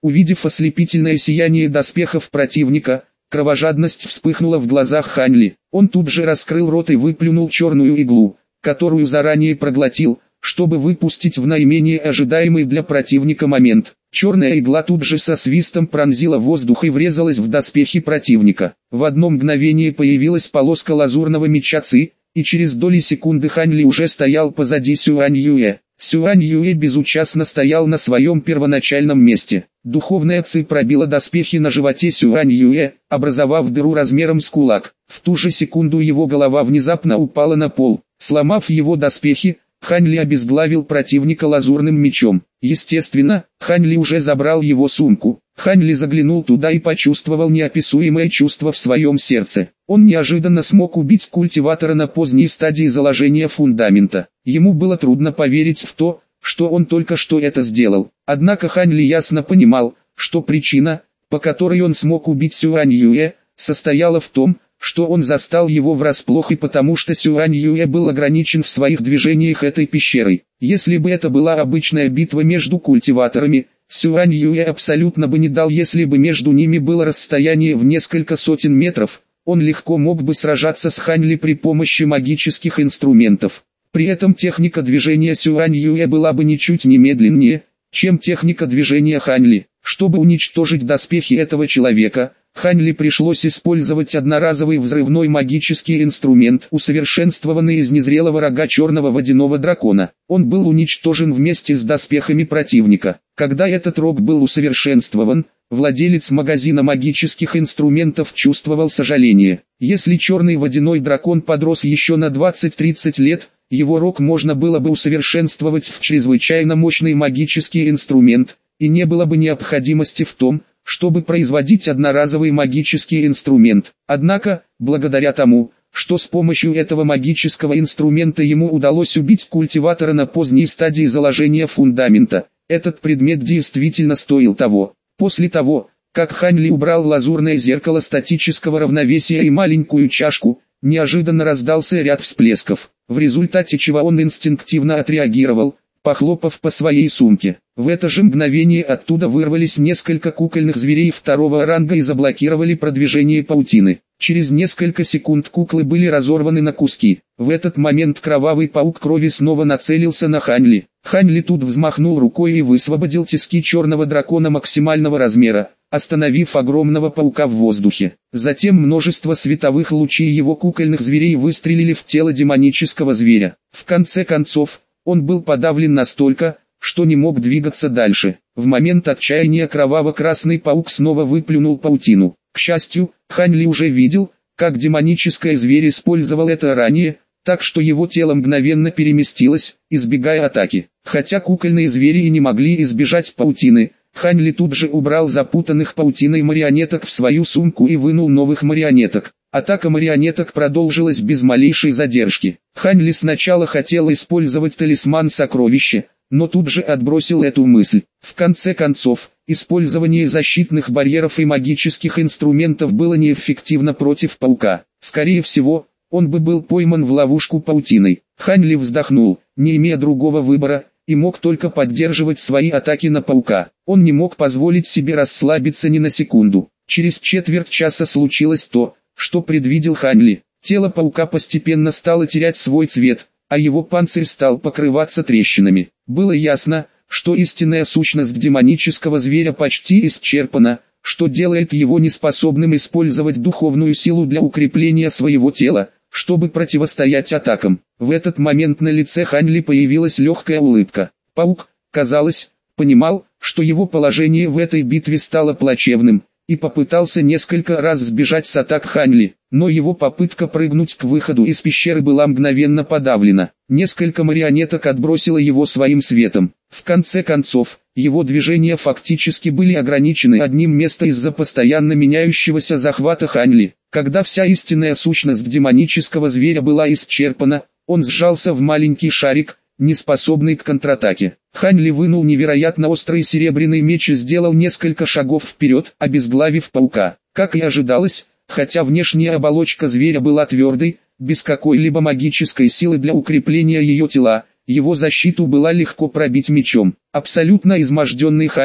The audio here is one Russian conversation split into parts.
Увидев ослепительное сияние доспехов противника, кровожадность вспыхнула в глазах Хань Ли. Он тут же раскрыл рот и выплюнул черную иглу, которую заранее проглотил, чтобы выпустить в наименее ожидаемый для противника момент. Черная игла тут же со свистом пронзила воздух и врезалась в доспехи противника. В одно мгновение появилась полоска лазурного меча Ци, и через доли секунды Хань Ли уже стоял позади Сюань Юэ. Сюань Юэ безучастно стоял на своем первоначальном месте. Духовная Ци пробила доспехи на животе Сюань Юэ, образовав дыру размером с кулак. В ту же секунду его голова внезапно упала на пол. Сломав его доспехи, Хань Ли обезглавил противника лазурным мечом. Естественно, Хань Ли уже забрал его сумку. Хань Ли заглянул туда и почувствовал неописуемое чувство в своем сердце. Он неожиданно смог убить культиватора на поздней стадии заложения фундамента. Ему было трудно поверить в то, что он только что это сделал. Однако Хань Ли ясно понимал, что причина, по которой он смог убить Сюань Юэ, состояла в том, что он застал его врасплох, и потому что Сюань Юэ был ограничен в своих движениях этой пещерой. Если бы это была обычная битва между культиваторами, Сюань Юэ абсолютно бы не дал, если бы между ними было расстояние в несколько сотен метров, он легко мог бы сражаться с Хань Ли при помощи магических инструментов. При этом техника движения Сюань Юэ была бы ничуть не медленнее, чем техника движения Хань Ли. Чтобы уничтожить доспехи этого человека, Хань Ли пришлось использовать одноразовый взрывной магический инструмент, усовершенствованный из незрелого рога черного водяного дракона. Он был уничтожен вместе с доспехами противника. Когда этот рог был усовершенствован, владелец магазина магических инструментов чувствовал сожаление. Если черный водяной дракон подрос еще на 20-30 лет, его рог можно было бы усовершенствовать в чрезвычайно мощный магический инструмент, и не было бы необходимости в том, чтобы производить одноразовый магический инструмент. Однако, благодаря тому, что с помощью этого магического инструмента ему удалось убить культиватора на поздней стадии заложения фундамента, этот предмет действительно стоил того. После того, как Хань Ли убрал лазурное зеркало статического равновесия и маленькую чашку, неожиданно раздался ряд всплесков, в результате чего он инстинктивно отреагировал, похлопав по своей сумке. В это же мгновение оттуда вырвались несколько кукольных зверей второго ранга и заблокировали продвижение паутины. Через несколько секунд куклы были разорваны на куски. В этот момент кровавый паук крови снова нацелился на Хань Ли. Хань Ли тут взмахнул рукой и высвободил тиски черного дракона максимального размера, остановив огромного паука в воздухе. Затем множество световых лучей его кукольных зверей выстрелили в тело демонического зверя. В конце концов, он был подавлен настолько, что не мог двигаться дальше. В момент отчаяния кроваво-красный паук снова выплюнул паутину. К счастью, Хань Ли уже видел, как демонический зверь использовал это ранее, так что его тело мгновенно переместилось, избегая атаки. Хотя кукольные звери и не могли избежать паутины, Хань Ли тут же убрал запутанных паутиной марионеток в свою сумку и вынул новых марионеток. Атака марионеток продолжилась без малейшей задержки. Хань Ли сначала хотел использовать талисман сокровища, но тут же отбросил эту мысль. В конце концов, использование защитных барьеров и магических инструментов было неэффективно против паука. Скорее всего, он бы был пойман в ловушку паутиной. Хань Ли вздохнул, не имея другого выбора, и мог только поддерживать свои атаки на паука. Он не мог позволить себе расслабиться ни на секунду. Через четверть часа случилось то, что предвидел Хань Ли. Тело паука постепенно стало терять свой цвет, а его панцирь стал покрываться трещинами. Было ясно, что истинная сущность демонического зверя почти исчерпана, что делает его неспособным использовать духовную силу для укрепления своего тела, чтобы противостоять атакам. В этот момент на лице Хань Ли появилась легкая улыбка. Паук, казалось, понимал, что его положение в этой битве стало плачевным, и попытался несколько раз сбежать с атак Хань Ли, но его попытка прыгнуть к выходу из пещеры была мгновенно подавлена. Несколько марионеток отбросило его своим светом. В конце концов, его движения фактически были ограничены одним местом из-за постоянно меняющегося захвата Хань Ли. Когда вся истинная сущность демонического зверя была исчерпана, он сжался в маленький шарик, не способный к контратаке. Хань Ли вынул невероятно острый серебряный меч и сделал несколько шагов вперед, обезглавив паука. Как и ожидалось, хотя внешняя оболочка зверя была твердой, без какой-либо магической силы для укрепления ее тела, его защиту было легко пробить мечом. Абсолютно изможденный Хань Ли,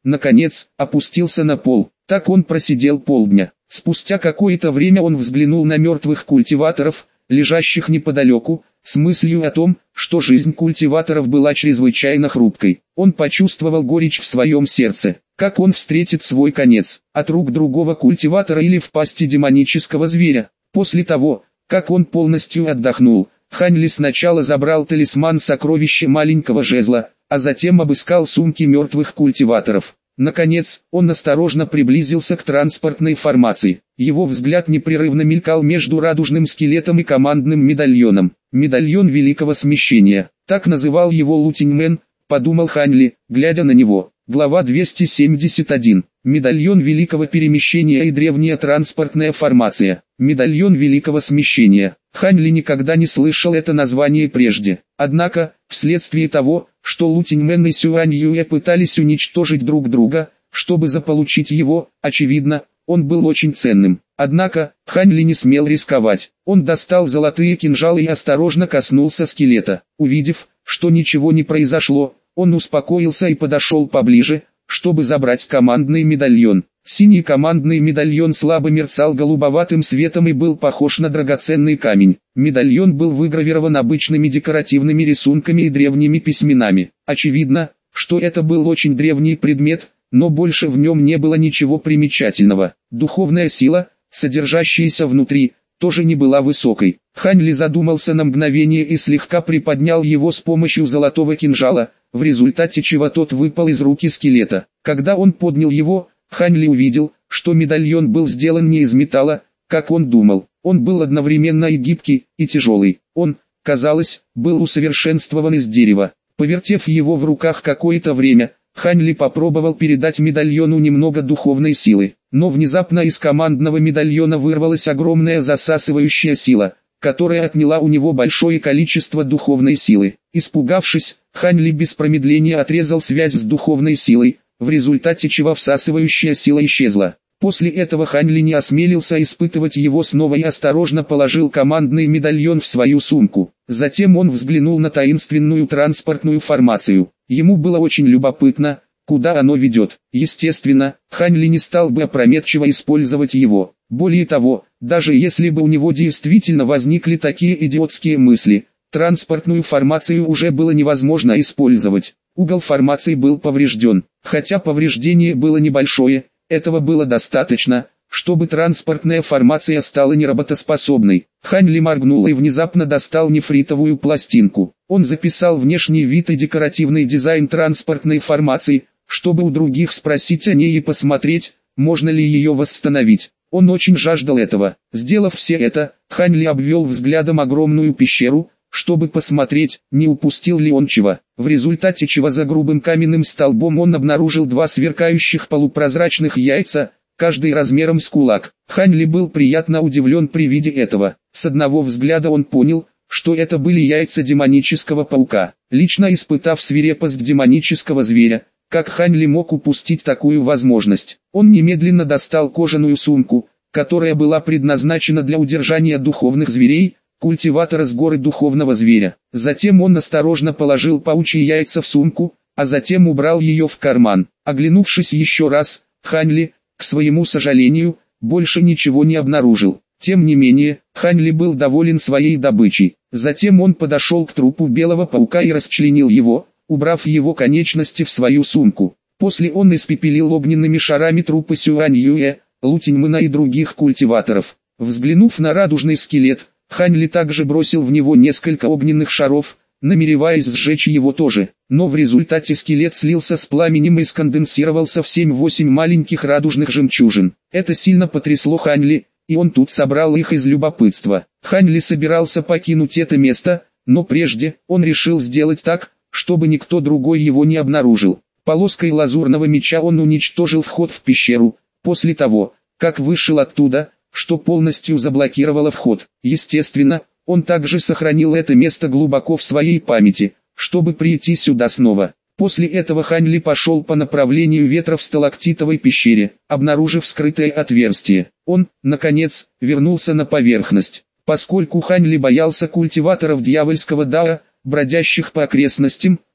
наконец, опустился на пол. Так он просидел полдня. Спустя какое-то время он взглянул на мертвых культиваторов, лежащих неподалеку, с мыслью о том, что жизнь культиваторов была чрезвычайно хрупкой. Он почувствовал горечь в своем сердце. Как он встретит свой конец? От рук другого культиватора или в пасти демонического зверя? После того, как он полностью отдохнул, Ханли сначала забрал талисман сокровища маленького жезла, а затем обыскал сумки мертвых культиваторов. Наконец, он осторожно приблизился к транспортной формации. Его взгляд непрерывно мелькал между радужным скелетом и командным медальоном. Медальон Великого Смещения. Так называл его Лутиньмен, подумал Ханли, глядя на него. Глава 271. Медальон Великого Перемещения и древняя транспортная формация. Медальон Великого Смещения. Ханли никогда не слышал это название прежде. Однако, вследствие того, что Лутиньмен и Сюань Юэ пытались уничтожить друг друга, чтобы заполучить его, очевидно, он был очень ценным. Однако, Ханли не смел рисковать. Он достал золотые кинжалы и осторожно коснулся скелета. Увидев, что ничего не произошло, он успокоился и подошел поближе, чтобы забрать командный медальон. Синий командный медальон слабо мерцал голубоватым светом и был похож на драгоценный камень. Медальон был выгравирован обычными декоративными рисунками и древними письменами. Очевидно, что это был очень древний предмет, но больше в нем не было ничего примечательного. Духовная сила, содержащаяся внутри, тоже не была высокой. Ханли задумался на мгновение и слегка приподнял его с помощью золотого кинжала, в результате чего тот выпал из руки скелета. Когда он поднял его, Ханли увидел, что медальон был сделан не из металла, как он думал. Он был одновременно и гибкий, и тяжелый. Он, казалось, был усовершенствован из дерева. Повертев его в руках какое-то время, Ханли попробовал передать медальону немного духовной силы. Но внезапно из командного медальона вырвалась огромная засасывающая сила, которая отняла у него большое количество духовной силы. Испугавшись, Ханли без промедления отрезал связь с духовной силой, в результате чего всасывающая сила исчезла. После этого Ханли не осмелился испытывать его снова и осторожно положил командный медальон в свою сумку. Затем он взглянул на таинственную транспортную формацию. Ему было очень любопытно, куда оно ведет. Естественно, Ханли не стал бы опрометчиво использовать его. Более того, даже если бы у него действительно возникли такие идиотские мысли, транспортную формацию уже было невозможно использовать. Угол формации был поврежден. Хотя повреждение было небольшое, этого было достаточно, чтобы транспортная формация стала неработоспособной. Ханли моргнул и внезапно достал нефритовую пластинку. Он записал внешний вид и декоративный дизайн транспортной формации, чтобы у других спросить о ней и посмотреть, можно ли ее восстановить. Он очень жаждал этого. Сделав все это, Ханли обвел взглядом огромную пещеру, чтобы посмотреть, не упустил ли он чего. В результате чего за грубым каменным столбом он обнаружил два сверкающих полупрозрачных яйца, каждый размером с кулак. Ханли был приятно удивлен при виде этого. С одного взгляда он понял, что это были яйца демонического паука. Лично испытав свирепость демонического зверя, как Ханли мог упустить такую возможность? Он немедленно достал кожаную сумку, которая была предназначена для удержания духовных зверей, культиватора с горы духовного зверя. Затем он осторожно положил паучьи яйца в сумку, а затем убрал ее в карман. Оглянувшись еще раз, Ханли, к своему сожалению, больше ничего не обнаружил. Тем не менее, Ханли был доволен своей добычей. Затем он подошел к трупу белого паука и расчленил его, убрав его конечности в свою сумку. После он испепелил огненными шарами трупы Сюань Юэ, Лутиньмена и других культиваторов. Взглянув на радужный скелет, Ханли также бросил в него несколько огненных шаров, намереваясь сжечь его тоже. Но в результате скелет слился с пламенем и сконденсировался в 7-8 маленьких радужных жемчужин. Это сильно потрясло Ханли, и он тут собрал их из любопытства. Ханли собирался покинуть это место, но прежде он решил сделать так, чтобы никто другой его не обнаружил. Полоской лазурного меча он уничтожил вход в пещеру, после того, как вышел оттуда, что полностью заблокировало вход. Естественно, он также сохранил это место глубоко в своей памяти, чтобы прийти сюда снова. После этого Ханли пошел по направлению ветра в сталактитовой пещере, обнаружив скрытое отверстие. Он, наконец, вернулся на поверхность. Поскольку Ханли боялся культиваторов дьявольского дао, бродящих по окрестностям,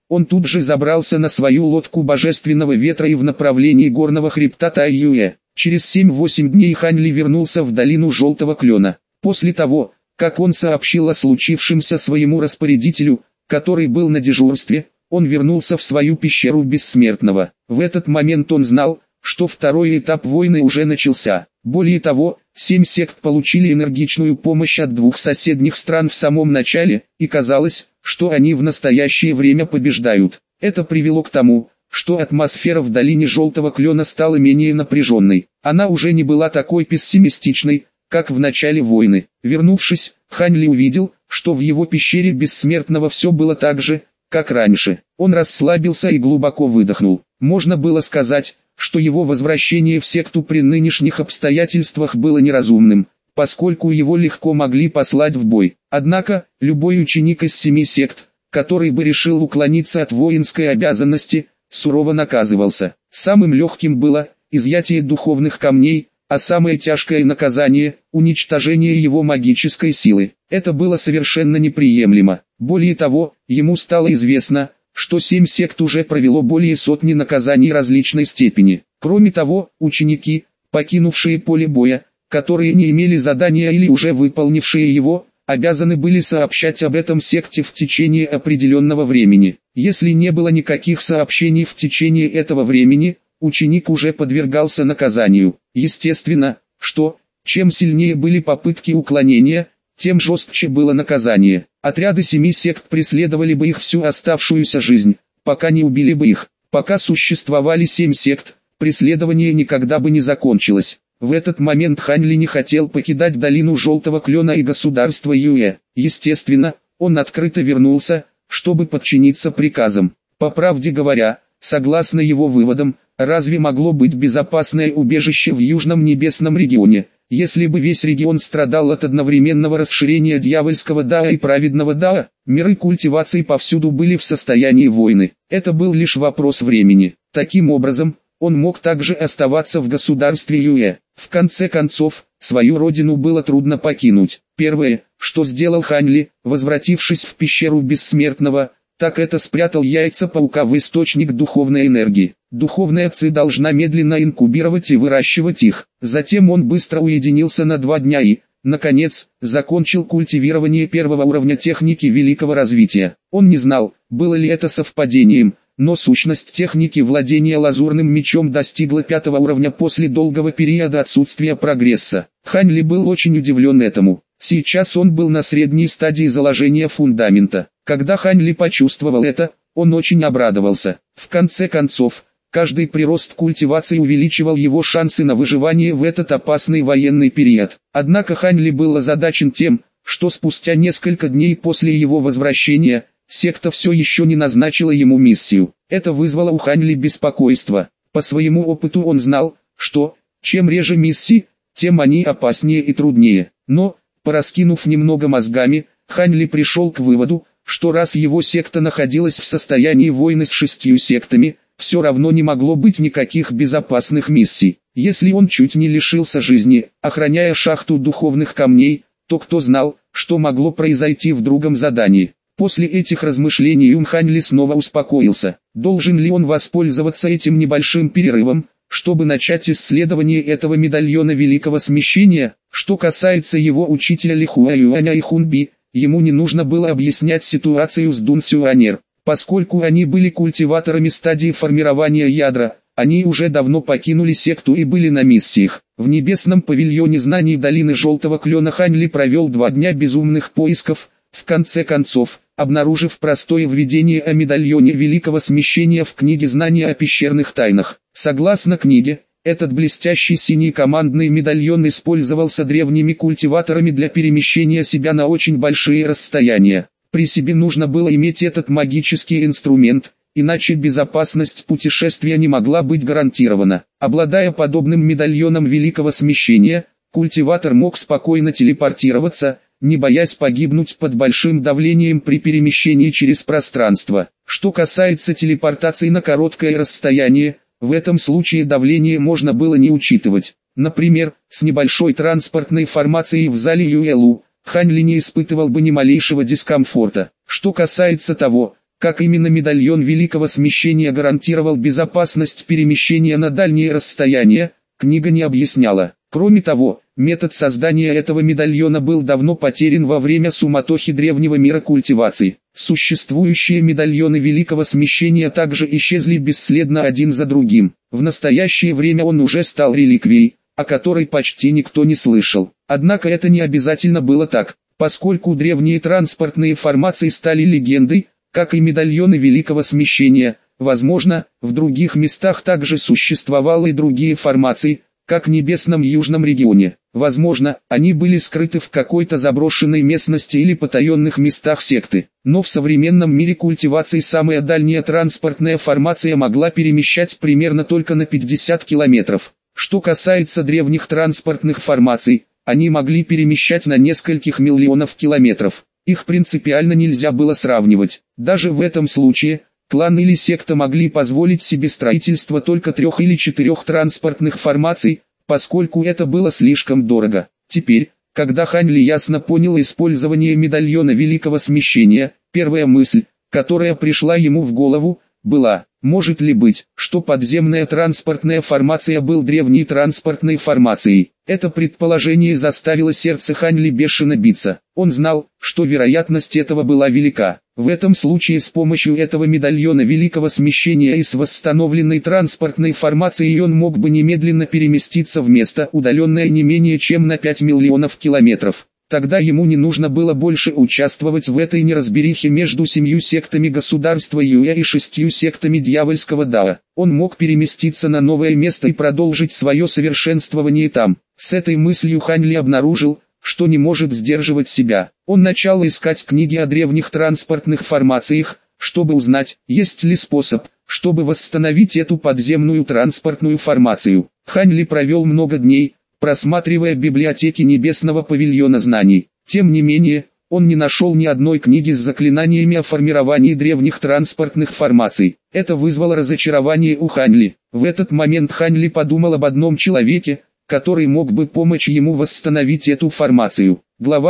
он тут же забрался на свою лодку божественного ветра и в направлении горного хребта Тайюэ. Через 7-8 дней Хань Ли вернулся в долину Желтого Клена. После того, как он сообщил о случившемся своему распорядителю, который был на дежурстве, он вернулся в свою пещеру Бессмертного. В этот момент он знал, что второй этап войны уже начался. Более того, 7 сект получили энергичную помощь от 2 соседних стран в самом начале, и казалось, что они в настоящее время побеждают. Это привело к тому, что атмосфера в долине Желтого Клена стала менее напряженной. Она уже не была такой пессимистичной, как в начале войны. Вернувшись, Хань Ли увидел, что в его пещере Бессмертного все было так же, как раньше. Он расслабился и глубоко выдохнул. Можно было сказать, что его возвращение в секту при нынешних обстоятельствах было неразумным, поскольку его легко могли послать в бой. Однако, любой ученик из 7 сект, который бы решил уклониться от воинской обязанности, сурово наказывался. Самым легким было изъятие духовных камней, а самое тяжкое наказание – уничтожение его магической силы. Это было совершенно неприемлемо. Более того, ему стало известно, что 7 сект уже провело более сотни наказаний различной степени. Кроме того, ученики, покинувшие поле боя, которые не имели задания или уже выполнившие его, обязаны были сообщать об этом секте в течение определенного времени. Если не было никаких сообщений в течение этого времени, ученик уже подвергался наказанию. Естественно, что, чем сильнее были попытки уклонения, тем жестче было наказание. Отряды 7 сект преследовали бы их всю оставшуюся жизнь, пока не убили бы их. Пока существовали 7 сект, преследование никогда бы не закончилось. В этот момент Хань Ли не хотел покидать долину Желтого Клена и государство Юэ. Естественно, он открыто вернулся, чтобы подчиниться приказам. По правде говоря, согласно его выводам, разве могло быть безопасное убежище в Южном Небесном регионе, если бы весь регион страдал от одновременного расширения дьявольского Даа и праведного Даа? Миры культивации повсюду были в состоянии войны. Это был лишь вопрос времени. Таким образом, он мог также оставаться в государстве Юэ. В конце концов, свою родину было трудно покинуть. Первое, что сделал Хань Ли, возвратившись в пещеру Бессмертного, так это спрятал яйца паука в источник духовной энергии. Духовная ци должна медленно инкубировать и выращивать их. Затем он быстро уединился на 2 дня и, наконец, закончил культивирование первого уровня техники великого развития. Он не знал, было ли это совпадением, но сущность техники владения лазурным мечом достигла 5-го уровня после долгого периода отсутствия прогресса. Хань Ли был очень удивлен этому. Сейчас он был на средней стадии заложения фундамента. Когда Хань Ли почувствовал это, он очень обрадовался. В конце концов, каждый прирост культивации увеличивал его шансы на выживание в этот опасный военный период. Однако Хань Ли был озадачен тем, что спустя несколько дней после его возвращения, секта все еще не назначила ему миссию. Это вызвало у Хань Ли беспокойство. По своему опыту он знал, что, чем реже миссии, тем они опаснее и труднее. Но, пораскинув немного мозгами, Хань Ли пришел к выводу, что раз его секта находилась в состоянии войны с 6 сектами, все равно не могло быть никаких безопасных миссий. Если он чуть не лишился жизни, охраняя шахту духовных камней, то кто знал, что могло произойти в другом задании. После этих размышлений Хань Ли снова успокоился. Должен ли он воспользоваться этим небольшим перерывом, чтобы начать исследование этого медальона великого смещения? Что касается его учителя Ли Хуаюаня и Хунби, ему не нужно было объяснять ситуацию с Дун Сюанер, поскольку они были культиваторами стадии формирования ядра. Они уже давно покинули секту и были на миссиях. В небесном павильоне знаний долины Желтого Клена Хань Ли провел 2 дня безумных поисков, в конце концов, обнаружив простое введение о медальоне великого смещения в книге знания о пещерных тайнах. Согласно книге, этот блестящий синий командный медальон использовался древними культиваторами для перемещения себя на очень большие расстояния. При себе нужно было иметь этот магический инструмент, иначе безопасность путешествия не могла быть гарантирована. Обладая подобным медальоном великого смещения, культиватор мог спокойно телепортироваться, не боясь погибнуть под большим давлением при перемещении через пространство. Что касается телепортации на короткое расстояние, в этом случае давление можно было не учитывать. Например, с небольшой транспортной формацией в зале Юэлу, Хань Ли не испытывал бы ни малейшего дискомфорта. Что касается того, Как именно медальон Великого Смещения гарантировал безопасность перемещения на дальние расстояния, книга не объясняла. Кроме того, метод создания этого медальона был давно потерян во время суматохи древнего мира культивации. Существующие медальоны Великого Смещения также исчезли бесследно один за другим. В настоящее время он уже стал реликвией, о которой почти никто не слышал. Однако это не обязательно было так, поскольку древние транспортные формации стали легендой, как и медальоны Великого Смещения. Возможно, в других местах также существовали и другие формации, как в небесном южном регионе. Возможно, они были скрыты в какой-то заброшенной местности или потаенных местах секты. Но в современном мире культивации самая дальняя транспортная формация могла перемещать примерно только на 50 километров. Что касается древних транспортных формаций, они могли перемещать на нескольких миллионов километров. Их принципиально нельзя было сравнивать. Даже в этом случае, клан или секта могли позволить себе строительство только 3 или 4 транспортных формаций, поскольку это было слишком дорого. Теперь, когда Хань Ли ясно понял использование медальона Великого Смещения, первая мысль, которая пришла ему в голову, была: может ли быть, что подземная транспортная формация был древней транспортной формацией? Это предположение заставило сердце Хань Ли бешено биться. Он знал, что вероятность этого была велика. В этом случае с помощью этого медальона Великого Смещения и с восстановленной транспортной формацией он мог бы немедленно переместиться в место, удаленное не менее чем на 5 миллионов километров. Тогда ему не нужно было больше участвовать в этой неразберихе между 7 сектами государства Юэ и 6 сектами дьявольского Дао. Он мог переместиться на новое место и продолжить свое совершенствование там. С этой мыслью Хань Ли обнаружил, что не может сдерживать себя. Он начал искать книги о древних транспортных формациях, чтобы узнать, есть ли способ, чтобы восстановить эту подземную транспортную формацию. Хань Ли провел много дней, просматривая библиотеки Небесного павильона знаний. Тем не менее, он не нашел ни одной книги с заклинаниями о формировании древних транспортных формаций. Это вызвало разочарование у Хань Ли. В этот момент Хань Ли подумал об одном человеке, который мог бы помочь ему восстановить эту формацию. Глава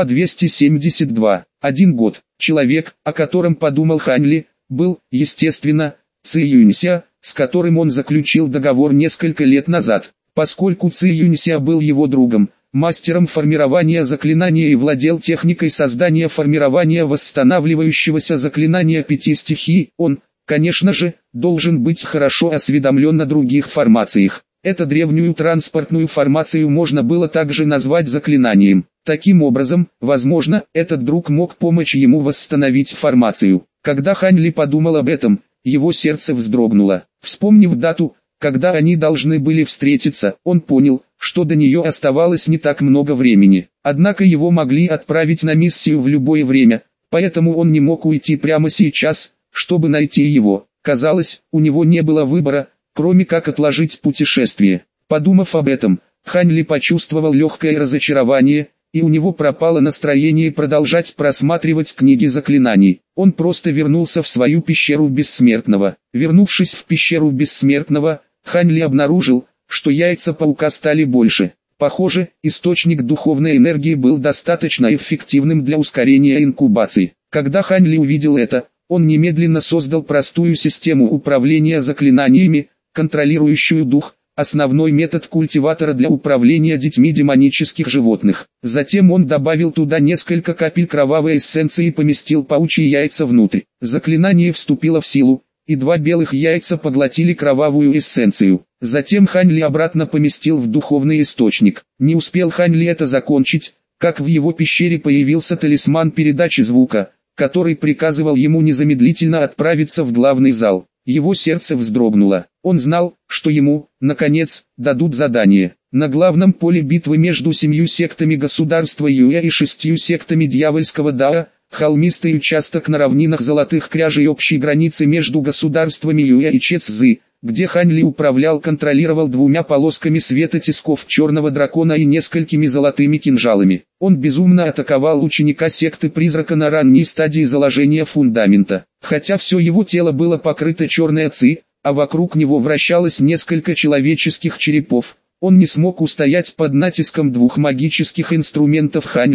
272. 1 год. Человек, о котором подумал Хань Ли, был, естественно, Ци Юнься, с которым он заключил договор несколько лет назад. Поскольку Ци Юнься был его другом, мастером формирования заклинания и владел техникой создания формирования восстанавливающегося заклинания 5 стихий, он, конечно же, должен быть хорошо осведомлен о других формациях. Эту древнюю транспортную формацию можно было также назвать заклинанием. Таким образом, возможно, этот друг мог помочь ему восстановить формацию. Когда Хань Ли подумал об этом, его сердце вздрогнуло. Вспомнив дату, когда они должны были встретиться, он понял, что до нее оставалось не так много времени. Однако его могли отправить на миссию в любое время, поэтому он не мог уйти прямо сейчас, чтобы найти его. Казалось, у него не было выбора, кроме как отложить путешествие. Подумав об этом, Хань Ли почувствовал легкое разочарование, и у него пропало настроение продолжать просматривать книги заклинаний. Он просто вернулся в свою пещеру Бессмертного. Вернувшись в пещеру Бессмертного, Хань Ли обнаружил, что яйца паука стали больше. Похоже, источник духовной энергии был достаточно эффективным для ускорения инкубации. Когда Хань Ли увидел это, он немедленно создал простую систему управления заклинаниями, контролирующую дух, основной метод культиватора для управления детьми демонических животных. Затем он добавил туда несколько капель кровавой эссенции и поместил паучьи яйца внутрь. Заклинание вступило в силу, и 2 белых яйца поглотили кровавую эссенцию. Затем Хань Ли обратно поместил в духовный источник. Не успел Хань Ли это закончить, как в его пещере появился талисман передачи звука, который приказывал ему незамедлительно отправиться в главный зал. Его сердце вздрогнуло. Он знал, что ему, наконец, дадут задание. На главном поле битвы между 7 сектами государства Юэ и 6 сектами дьявольского Дао, холмистый участок на равнинах Золотых Кряжей общей границы между государствами Юэ и Чэцзы, где Хань Ли управлял, контролировал 2 полосками света тисков черного дракона и несколькими золотыми кинжалами. Он безумно атаковал ученика секты призрака на ранней стадии заложения фундамента. Хотя все его тело было покрыто черной ци, а вокруг него вращалось несколько человеческих черепов, он не смог устоять под натиском 2 магических инструментов Хань Ли,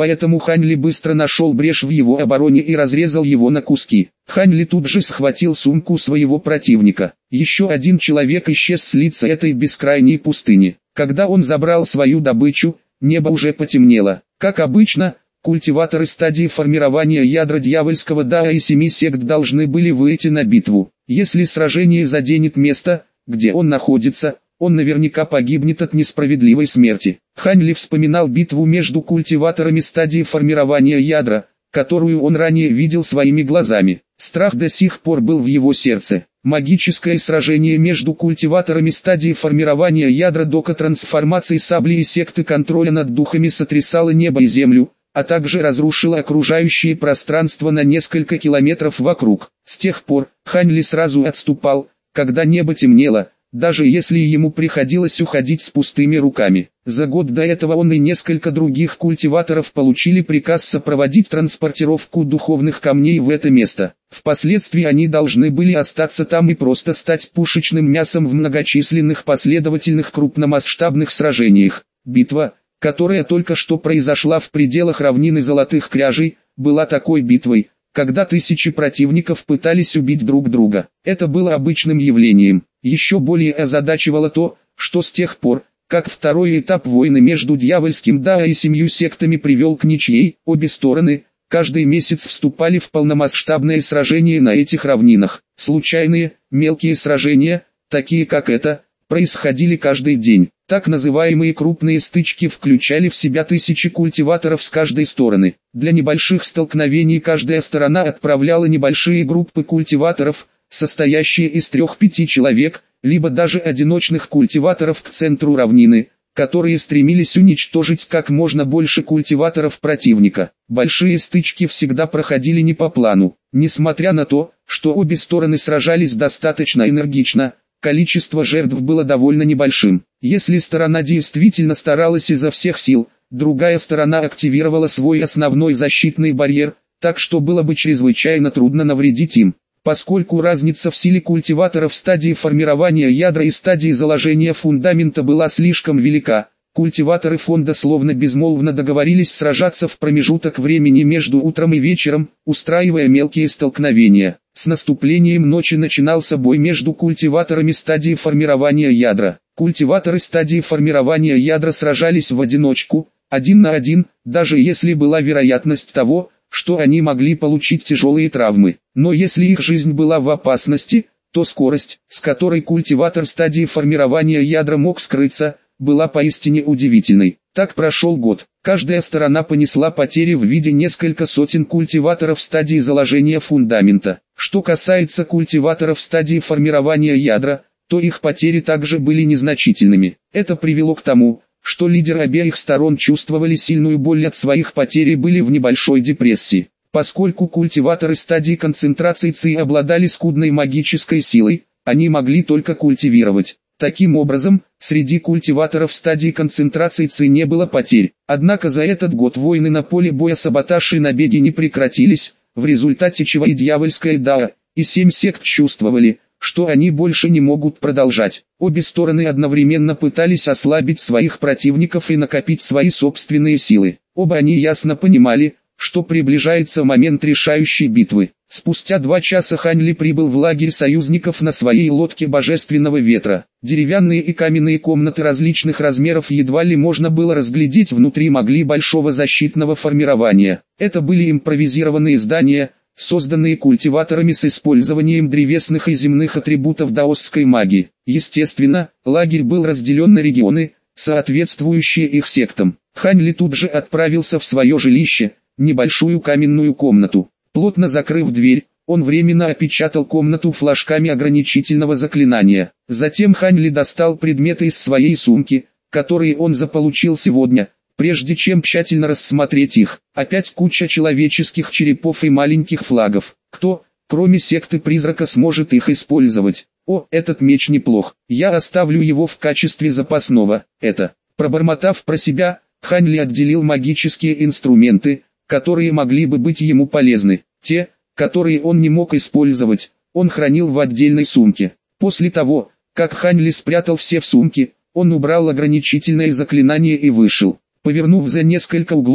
поэтому Хань Ли быстро нашел брешь в его обороне и разрезал его на куски. Хань Ли тут же схватил сумку своего противника. Еще один человек исчез с лица этой бескрайней пустыни. Когда он забрал свою добычу, небо уже потемнело. Как обычно, культиваторы стадии формирования ядра дьявольского Дао и 7 сект должны были выйти на битву. Если сражение заденет место, где он находится, он наверняка погибнет от несправедливой смерти. Хань Ли вспоминал битву между культиваторами стадии формирования ядра, которую он ранее видел своими глазами. Страх до сих пор был в его сердце. Магическое сражение между культиваторами стадии формирования ядра до трансформации сабли и секты контроля над духами сотрясало небо и землю, а также разрушило окружающее пространство на несколько километров вокруг. С тех пор Хань Ли сразу отступал, когда небо темнело, даже если ему приходилось уходить с пустыми руками. За год до этого он и несколько других культиваторов получили приказ сопроводить транспортировку духовных камней в это место. Впоследствии они должны были остаться там и просто стать пушечным мясом в многочисленных последовательных крупномасштабных сражениях. Битва, которая только что произошла в пределах равнины Золотых Кряжей, была такой битвой, когда тысячи противников пытались убить друг друга. Это было обычным явлением. Еще более озадачивало то, что с тех пор, как второй этап войны между дьявольским Дао и 7 сектами привел к ничьей, обе стороны каждый месяц вступали в полномасштабные сражения на этих равнинах. Случайные, мелкие сражения, такие как это, происходили каждый день. Так называемые крупные стычки включали в себя тысячи культиваторов с каждой стороны. Для небольших столкновений каждая сторона отправляла небольшие группы культиваторов, состоящие из 3-5 человек, либо даже одиночных культиваторов к центру равнины, которые стремились уничтожить как можно больше культиваторов противника. Большие стычки всегда проходили не по плану. Несмотря на то, что обе стороны сражались достаточно энергично, количество жертв было довольно небольшим. Если сторона действительно старалась изо всех сил, другая сторона активировала свой основной защитный барьер, так что было бы чрезвычайно трудно навредить им. Поскольку разница в силе культиваторов стадии формирования ядра и стадии заложения фундамента была слишком велика, культиваторы фонда словно безмолвно договорились сражаться в промежуток времени между утром и вечером, устраивая мелкие столкновения. С наступлением ночи начинался бой между культиваторами стадии формирования ядра. Культиваторы стадии формирования ядра сражались в одиночку, 1 на 1, даже если была вероятность того, что они могли получить тяжелые травмы. Но если их жизнь была в опасности, то скорость, с которой культиватор стадии формирования ядра мог скрыться, была поистине удивительной. Так прошел год. Каждая сторона понесла потери в виде несколько сотен культиваторов стадии заложения фундамента. Что касается культиваторов стадии формирования ядра, то их потери также были незначительными. Это привело к тому, что лидеры обеих сторон чувствовали сильную боль от своих потерь и были в небольшой депрессии. Поскольку культиваторы стадии концентрации ЦИ обладали скудной магической силой, они могли только культивировать. Таким образом, среди культиваторов стадии концентрации ЦИ не было потерь. Однако за этот год войны на поле боя, саботаж и набеги не прекратились, в результате чего и дьявольская Дао, и 7 сект чувствовали, что они больше не могут продолжать. Обе стороны одновременно пытались ослабить своих противников и накопить свои собственные силы. Оба они ясно понимали, что приближается момент решающей битвы. Спустя 2 часа Хань Ли прибыл в лагерь союзников на своей лодке Божественного Ветра. Деревянные и каменные комнаты различных размеров едва ли можно было разглядеть внутри могли большого защитного формирования. Это были импровизированные здания, созданные культиваторами с использованием древесных и земных атрибутов даосской магии. Естественно, лагерь был разделен на регионы, соответствующие их сектам. Хань Ли тут же отправился в свое жилище, небольшую каменную комнату. Плотно закрыв дверь, он временно опечатал комнату флажками ограничительного заклинания. Затем Хань Ли достал предметы из своей сумки, которые он заполучил сегодня, прежде чем тщательно рассмотреть их. Опять куча человеческих черепов и маленьких флагов. Кто, кроме секты призрака, сможет их использовать? О, этот меч неплох. Я оставлю его в качестве запасного. Пробормотав про себя, Хань Ли отделил магические инструменты, которые могли бы быть ему полезны. Те, которые он не мог использовать, он хранил в отдельной сумке. После того, как Хань Ли спрятал все в сумке, он убрал ограничительное заклинание и вышел. Повернув за несколько углов,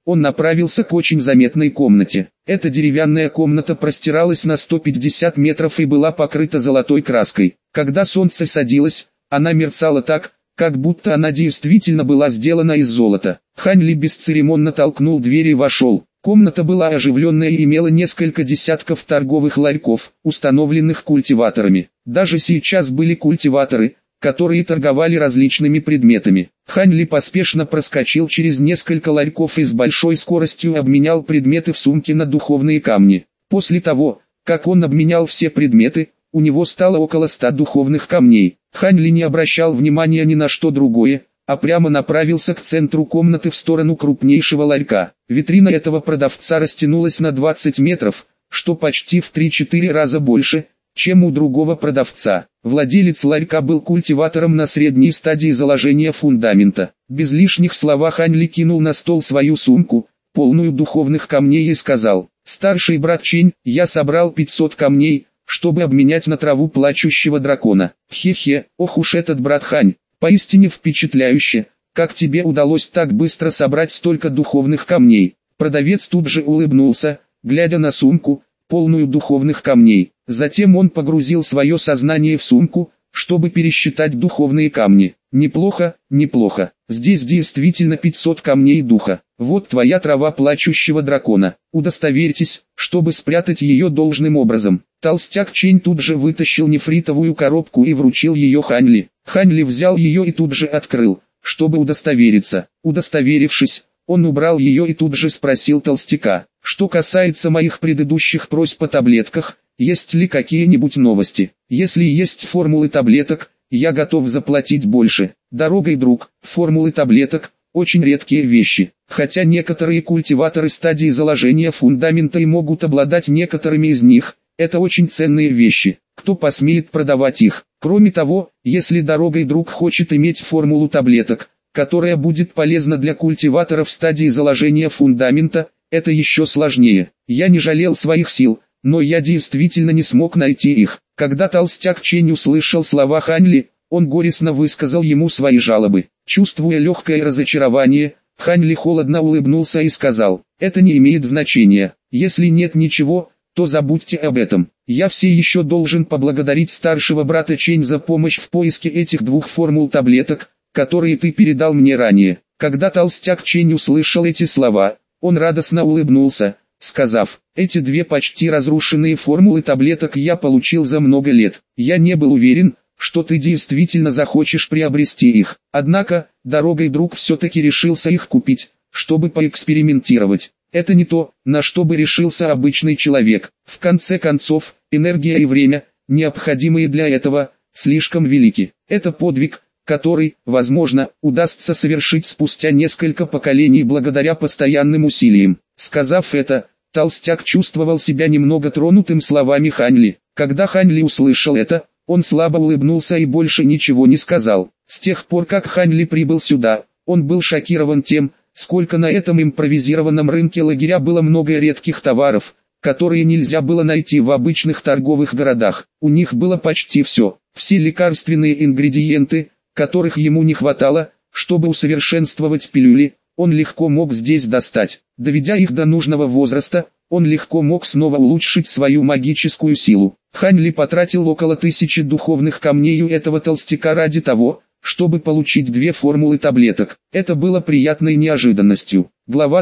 он направился к очень заметной комнате. Эта деревянная комната простиралась на 150 метров и была покрыта золотой краской. Когда солнце садилось, она мерцала так, как будто она действительно была сделана из золота. Хань Ли бесцеремонно толкнул дверь и вошел. Комната была оживленная и имела несколько десятков торговых ларьков, установленных культиваторами. Даже сейчас были культиваторы, которые торговали различными предметами. Хань Ли поспешно проскочил через несколько ларьков и с большой скоростью обменял предметы в сумке на духовные камни. После того, как он обменял все предметы, у него стало около 100 духовных камней. Хань Ли не обращал внимания ни на что другое, а прямо направился к центру комнаты в сторону крупнейшего ларька. Витрина этого продавца растянулась на 20 метров, что почти в 3-4 раза больше, чем у другого продавца. Владелец ларька был культиватором на средней стадии заложения фундамента. Без лишних слов Хань Ли кинул на стол свою сумку, полную духовных камней, и сказал: «Старший брат Чень, я собрал 500 камней, чтобы обменять на траву плачущего дракона». «Хе-хе, ох уж этот брат Хань, поистине впечатляюще, как тебе удалось так быстро собрать столько духовных камней». Продавец тут же улыбнулся, глядя на сумку, полную духовных камней. Затем он погрузил свое сознание в сумку, чтобы пересчитать духовные камни. «Неплохо, неплохо. Здесь действительно 500 камней духа. Вот твоя трава плачущего дракона. Удостоверьтесь, чтобы спрятать ее должным образом». Толстяк Чень тут же вытащил нефритовую коробку и вручил ее Хань Ли. Хань Ли взял ее и тут же открыл, чтобы удостовериться. Удостоверившись, он убрал ее и тут же спросил толстяка: «Что касается моих предыдущих просьб о таблетках, есть ли какие-нибудь новости? Если есть формулы таблеток, я готов заплатить больше». «Дорогой, друг, формулы таблеток – очень редкие вещи, хотя некоторые культиваторы стадии заложения фундамента и могут обладать некоторыми из них. Это очень ценные вещи, кто посмеет продавать их? Кроме того, если дорогой друг хочет иметь формулу таблеток, которая будет полезна для культиваторов стадии заложения фундамента, это еще сложнее. Я не жалел своих сил, но я действительно не смог найти их». Когда толстяк Чень услышал слова Хань Ли, он горестно высказал ему свои жалобы. Чувствуя легкое разочарование, Хань Ли холодно улыбнулся и сказал: «Это не имеет значения. Если нет ничего, то забудьте об этом. Я все еще должен поблагодарить старшего брата Чень за помощь в поиске этих двух формул таблеток, которые ты передал мне ранее». Когда толстяк Чень услышал эти слова, он радостно улыбнулся, сказав: «Эти две почти разрушенные формулы таблеток я получил за много лет. Я не был уверен, что ты действительно захочешь приобрести их. Однако, дорогой друг все-таки решился их купить, чтобы поэкспериментировать. Это не то, на что бы решился обычный человек. В конце концов, энергия и время, необходимые для этого, слишком велики. Это подвиг, который, возможно, удастся совершить спустя несколько поколений благодаря постоянным усилиям». Сказав это, толстяк чувствовал себя немного тронутым словами Хань Ли. Когда Хань Ли услышал это, он слабо улыбнулся и больше ничего не сказал. С тех пор, как Хань Ли прибыл сюда, он был шокирован тем, сколько на этом импровизированном рынке лагеря было много редких товаров, которые нельзя было найти в обычных торговых городах. У них было почти все лекарственные ингредиенты, которых ему не хватало, чтобы усовершенствовать пилюли, он легко мог здесь достать. Доведя их до нужного возраста, он легко мог снова улучшить свою магическую силу. Хань Ли потратил около 1000 духовных камней у этого толстяка ради того, чтобы получить две формулы таблеток. Это было приятной неожиданностью. Глава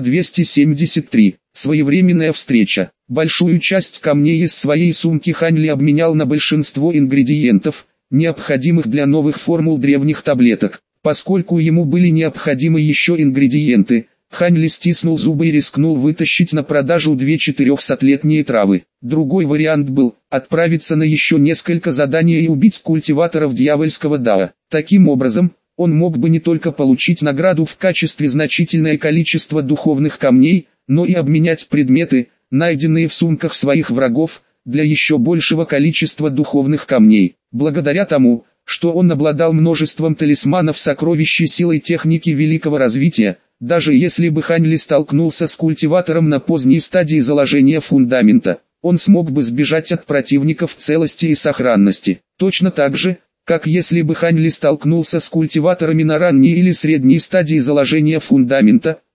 273. Своевременная встреча. Большую часть камней из своей сумки Хань Ли обменял на большинство ингредиентов, необходимых для новых формул древних таблеток. Поскольку ему были необходимы еще ингредиенты, Хань Ли стиснул зубы и рискнул вытащить на продажу 2 400-летние травы. Другой вариант был отправиться на еще несколько заданий и убить культиваторов дьявольского Дао. Таким образом, он мог бы не только получить награду в качестве значительное количество духовных камней, но и обменять предметы, найденные в сумках своих врагов, для еще большего количества духовных камней. Благодаря тому, что он обладал множеством талисманов сокровищ и силой техники великого развития, даже если бы Хань Ли столкнулся с культиватором на поздней стадии заложения фундамента, он смог бы сбежать от противников в целости и сохранности. Точно так же, как если бы Хань Ли столкнулся с культиваторами на ранней или средней стадии заложения фундамента,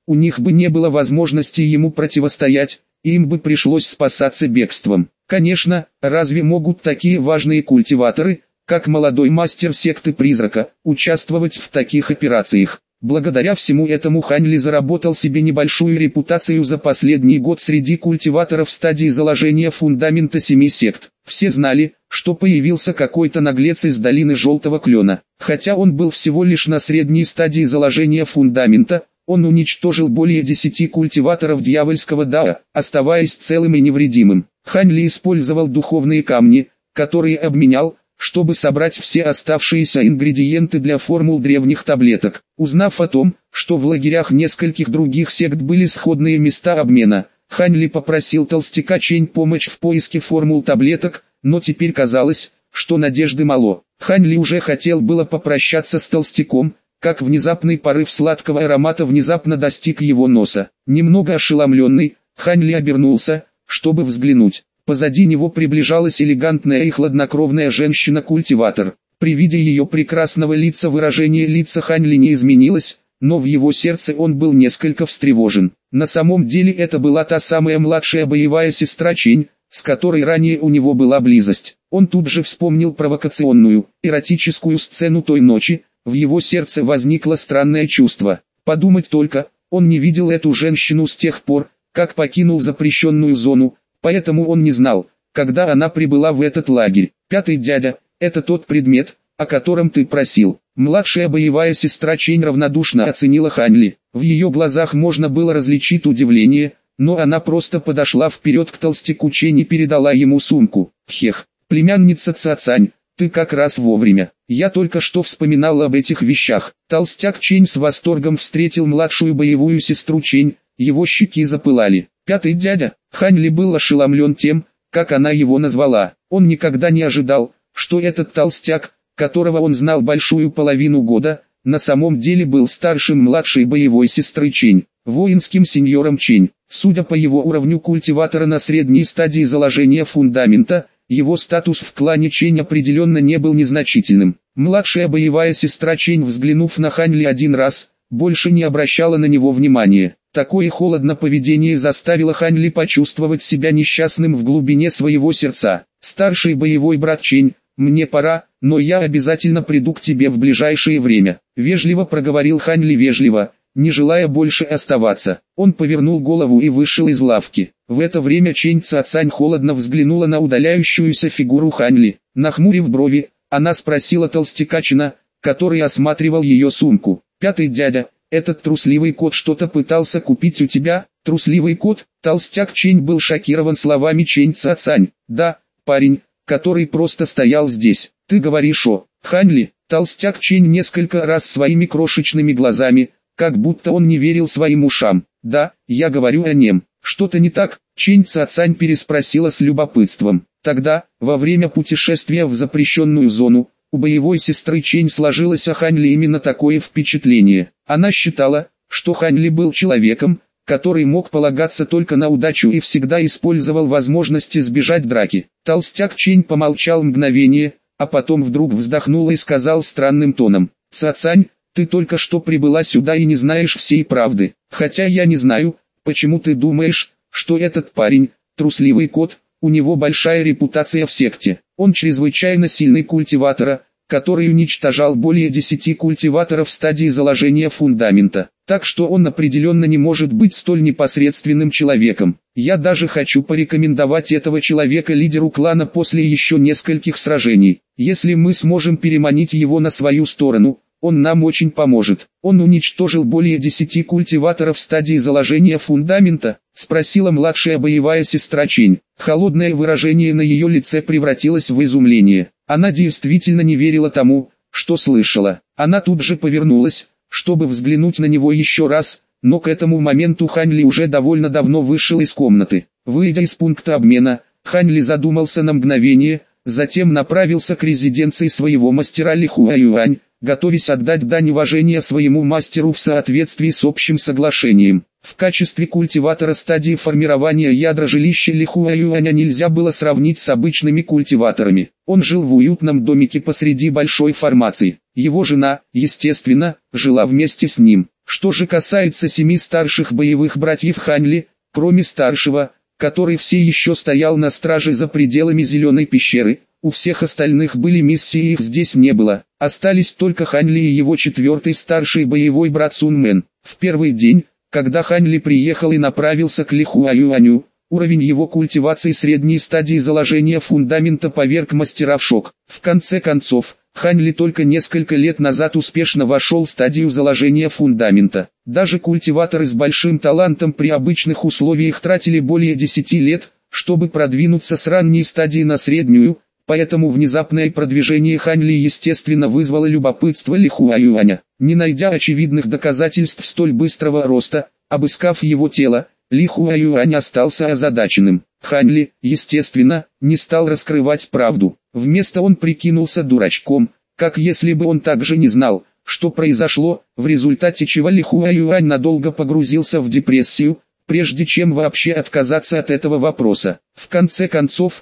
у них бы не было возможности ему противостоять, и им бы пришлось спасаться бегством. Конечно, разве могут такие важные культиваторы, как молодой мастер секты Призрака, участвовать в таких операциях? Благодаря всему этому Хань Ли заработал себе небольшую репутацию за последний год среди культиваторов стадии заложения фундамента 7 сект. Все знали, что появился какой-то наглец из долины Желтого Клена. Хотя он был всего лишь на средней стадии заложения фундамента, он уничтожил более 10 культиваторов дьявольского дао, оставаясь целым и невредимым. Хань Ли использовал духовные камни, которые обменял, чтобы собрать все оставшиеся ингредиенты для формул древних таблеток. Узнав о том, что в лагерях нескольких других сект были сходные места обмена, Хань Ли попросил толстяка Чень помочь в поиске формул таблеток, но теперь казалось, что надежды мало. Хань Ли уже хотел было попрощаться с толстяком, как внезапный порыв сладкого аромата внезапно достиг его носа. Немного ошеломленный, Хань Ли обернулся, чтобы взглянуть. Позади него приближалась элегантная и хладнокровная женщина-культиватор. При виде ее прекрасного лица выражение лица Хань Ли не изменилось, но в его сердце он был несколько встревожен. На самом деле это была та самая младшая боевая сестра Чень, с которой ранее у него была близость. Он тут же вспомнил провокационную, эротическую сцену той ночи, в его сердце возникло странное чувство. Подумать только, он не видел эту женщину с тех пор, как покинул запрещенную зону, поэтому он не знал, когда она прибыла в этот лагерь. Пятый дядя, это тот предмет, о котором ты просил. Младшая боевая сестра Чень равнодушно оценила Хань Ли. В ее глазах можно было различить удивление, но она просто подошла вперед к толстяку Чень и передала ему сумку. Хех, племянница Цацань, ты как раз вовремя. Я только что вспоминал об этих вещах. Толстяк Чень с восторгом встретил младшую боевую сестру Чень, его щеки запылали. Пятый дядя, Хань Ли был ошеломлен тем, как она его назвала. Он никогда не ожидал, что этот толстяк, которого он знал большую половину года, на самом деле был старшим младшей боевой сестры Чень, воинским сеньором Чень. Судя по его уровню культиватора на средней стадии заложения фундамента, его статус в клане Чень определенно не был незначительным. Младшая боевая сестра Чень, взглянув на Хань Ли один раз, больше не обращала на него внимания. Такое холодное поведение заставило Хань Ли почувствовать себя несчастным в глубине своего сердца. «Старший боевой брат Чень, мне пора, но я обязательно приду к тебе в ближайшее время», — вежливо проговорил Хань Ли вежливо, не желая больше оставаться. Он повернул голову и вышел из лавки. В это время Чень Цацань холодно взглянула на удаляющуюся фигуру Хань Ли. Нахмурив брови, она спросила толстяка Чена, который осматривал ее сумку. «Пятый дядя, этот трусливый кот что-то пытался купить у тебя?» «Трусливый кот?» Толстяк Чень был шокирован словами Чень Цацань. «Да, парень, который просто стоял здесь. Ты говоришь о Хань Ли?» Толстяк Чень несколько раз своими крошечными глазами, как будто он не верил своим ушам. «Да, я говорю о нем. Что-то не так?» Чень Цацань переспросила с любопытством. Тогда, во время путешествия в запрещенную зону, у боевой сестры Чень сложилось о Хань Ли именно такое впечатление. Она считала, что Хань Ли был человеком, который мог полагаться только на удачу и всегда использовал возможность избежать драки. Толстяк Чень помолчал мгновение, а потом вдруг вздохнул и сказал странным тоном: «Цацань, ты только что прибыла сюда и не знаешь всей правды. Хотя я не знаю, почему ты думаешь, что этот парень, трусливый кот, у него большая репутация в секте. Он чрезвычайно сильный культиватор, который уничтожал более 10 культиваторов в стадии заложения фундамента. Так что он определенно не может быть столь непосредственным человеком. Я даже хочу порекомендовать этого человека лидеру клана после еще нескольких сражений. Если мы сможем переманить его на свою сторону, он нам очень поможет». «Он уничтожил более 10 культиваторов в стадии заложения фундамента?» — спросила младшая боевая сестра Чень. Холодное выражение на ее лице превратилось в изумление. Она действительно не верила тому, что слышала. Она тут же повернулась, чтобы взглянуть на него еще раз, но к этому моменту Хань Ли уже довольно давно вышел из комнаты. Выйдя из пункта обмена, Хань Ли задумался на мгновение, затем направился к резиденции своего мастера Ли Хуаюань, готовясь отдать дань уважения своему мастеру в соответствии с общим соглашением. В качестве культиватора стадии формирования ядра жилища Ли Хуаюаня нельзя было сравнить с обычными культиваторами. Он жил в уютном домике посреди большой формации. Его жена, естественно, жила вместе с ним. Что же касается 7 старших боевых братьев Ханьли, кроме старшего, который все еще стоял на страже за пределами Зеленой пещеры, у всех остальных были миссии, их здесь не было. Остались только Ханьли и его 4-й старший боевой брат Сун Мэн. В первый день, когда Ханьли приехал и направился к Ли Хуаюаню, уровень его культивации средней стадии заложения фундамента поверг мастера в шок. В конце концов, Ханьли только несколько лет назад успешно вошел в стадию заложения фундамента. Даже культиваторы с большим талантом при обычных условиях тратили более 10 лет, чтобы продвинуться с ранней стадии на среднюю, поэтому внезапное продвижение Ханьли естественно вызвало любопытство Ли Хуаюаня. Не найдя очевидных доказательств столь быстрого роста, обыскав его тело, Ли Хуаюань остался озадаченным. Ханьли, естественно, не стал раскрывать правду. Вместо он прикинулся дурачком, как если бы он также не знал, что произошло, в результате чего Ли Хуаюань надолго погрузился в депрессию, прежде чем вообще отказаться от этого вопроса. В конце концов,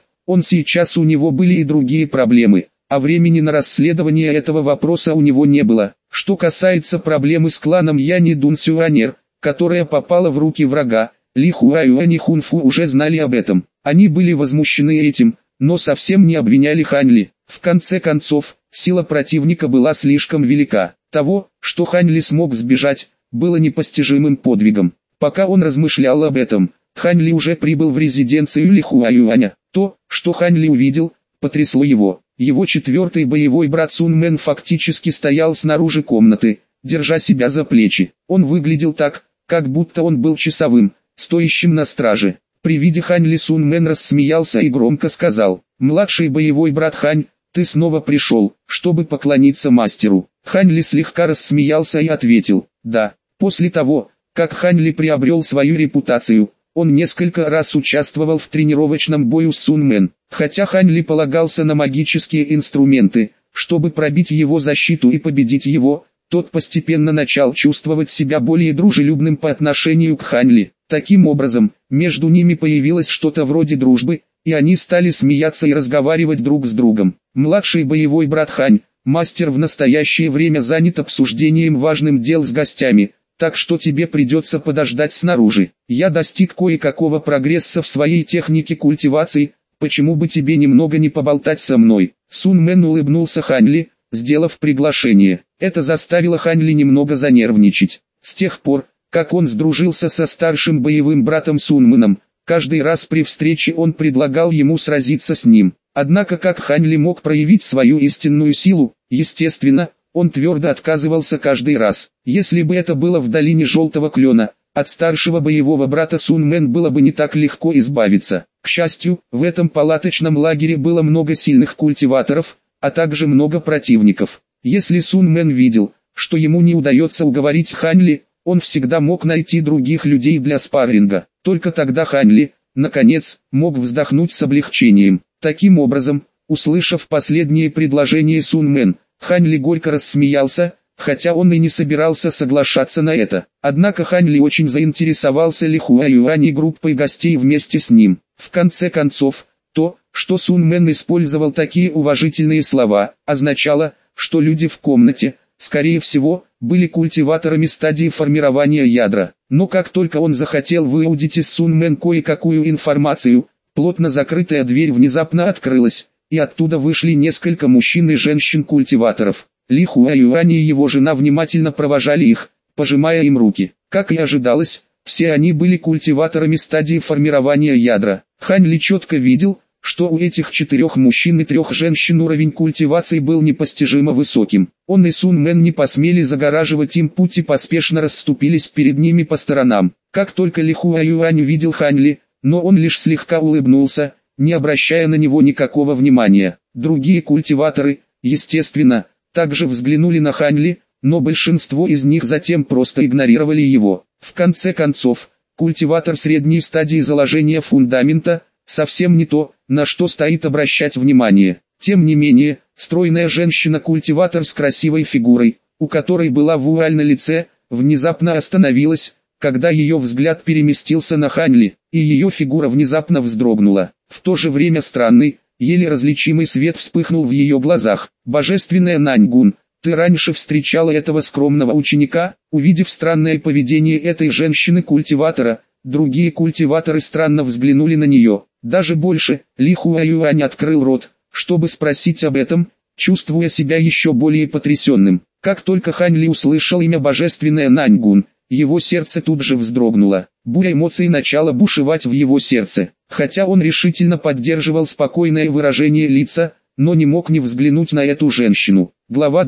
у него были и другие проблемы, а времени на расследование этого вопроса у него не было. Что касается проблемы с кланом Яни Дун Сюанер, которая попала в руки врага, Ли Хуаюань и Хунфу уже знали об этом. Они были возмущены этим, но совсем не обвиняли Ханьли. В конце концов, сила противника была слишком велика. Того, что Ханьли смог сбежать, было непостижимым подвигом. Пока он размышлял об этом, Ханьли уже прибыл в резиденцию Ли Хуаюаня. То, что Ханьли увидел, потрясло его. Его 4-й боевой брат Сун Мэн фактически стоял снаружи комнаты, держа себя за плечи. Он выглядел так, как будто он был часовым, стоящим на страже. При виде Ханьли Сун Мэн рассмеялся и громко сказал: «Младший боевой брат Хань, ты снова пришел, чтобы поклониться мастеру». Ханьли слегка рассмеялся и ответил: «Да». После того, как Ханьли приобрел свою репутацию, он несколько раз участвовал в тренировочном бою с Сун Мэн. Хотя Ханьли полагался на магические инструменты, чтобы пробить его защиту и победить его, тот постепенно начал чувствовать себя более дружелюбным по отношению к Ханьли. Таким образом, между ними появилось что-то вроде дружбы, и они стали смеяться и разговаривать друг с другом. Младший боевой брат Хань, мастер, в настоящее время занят обсуждением важным дел с гостями, так что тебе придется подождать снаружи. Я достиг кое-какого прогресса в своей технике культивации, почему бы тебе немного не поболтать со мной? Сун Мэн улыбнулся Ханьли, сделав приглашение. Это заставило Ханьли немного занервничать. С тех пор, как он сдружился со старшим боевым братом Сун Мэном, каждый раз при встрече он предлагал ему сразиться с ним. Однако как Ханьли мог проявить свою истинную силу? Естественно, он твердо отказывался каждый раз. Если бы это было в долине Желтого Клена, от старшего боевого брата Сун Мэн было бы не так легко избавиться. К счастью, в этом палаточном лагере было много сильных культиваторов, а также много противников. Если Сун Мэн видел, что ему не удается уговорить Ханьли, он всегда мог найти других людей для спарринга. Только тогда Ханьли, наконец, мог вздохнуть с облегчением. Таким образом, услышав последнее предложение Сун Мэн, Ханьли горько рассмеялся, хотя он и не собирался соглашаться на это. Однако Ханьли очень заинтересовался Ли Хуаюань и группой гостей вместе с ним. В конце концов, то, что Сун Мэн использовал такие уважительные слова, означало, что люди в комнате, скорее всего, были культиваторами стадии формирования ядра. Но как только он захотел выудить из Сун Мэн кое-какую информацию, плотно закрытая дверь внезапно открылась, и оттуда вышли несколько мужчин и женщин-культиваторов. Ли Хуаюань и его жена внимательно провожали их, пожимая им руки. Как и ожидалось, все они были культиваторами стадии формирования ядра. Ханьли четко видел, что у этих 4 мужчин и 3 женщин уровень культивации был непостижимо высоким. Он и Сун Мэн не посмели загораживать им путь и поспешно расступились перед ними по сторонам. Как только Ли Хуаюань увидел Ханьли, но он лишь слегка улыбнулся, не обращая на него никакого внимания. Другие культиваторы, естественно, также взглянули на Ханьли, но большинство из них затем просто игнорировали его. В конце концов, культиватор средней стадии заложения фундамента – совсем не то, на что стоит обращать внимание. Тем не менее, стройная женщина-культиватор с красивой фигурой, у которой была вуаль на лице, внезапно остановилась, когда ее взгляд переместился на Ханьли, и ее фигура внезапно вздрогнула. В то же время странный, еле различимый свет вспыхнул в ее глазах. Божественная Наньгун, Ты раньше встречала этого скромного ученика? Увидев странное поведение этой женщины-культиватора, другие культиваторы странно взглянули на нее. Даже больше, Ли Хуаюань открыл рот, чтобы спросить об этом, чувствуя себя еще более потрясенным. Как только Хань Ли услышал имя божественное Наньгун, его сердце тут же вздрогнуло. Буря эмоций начала бушевать в его сердце. Хотя он решительно поддерживал спокойное выражение лица, но не мог не взглянуть на эту женщину. Глава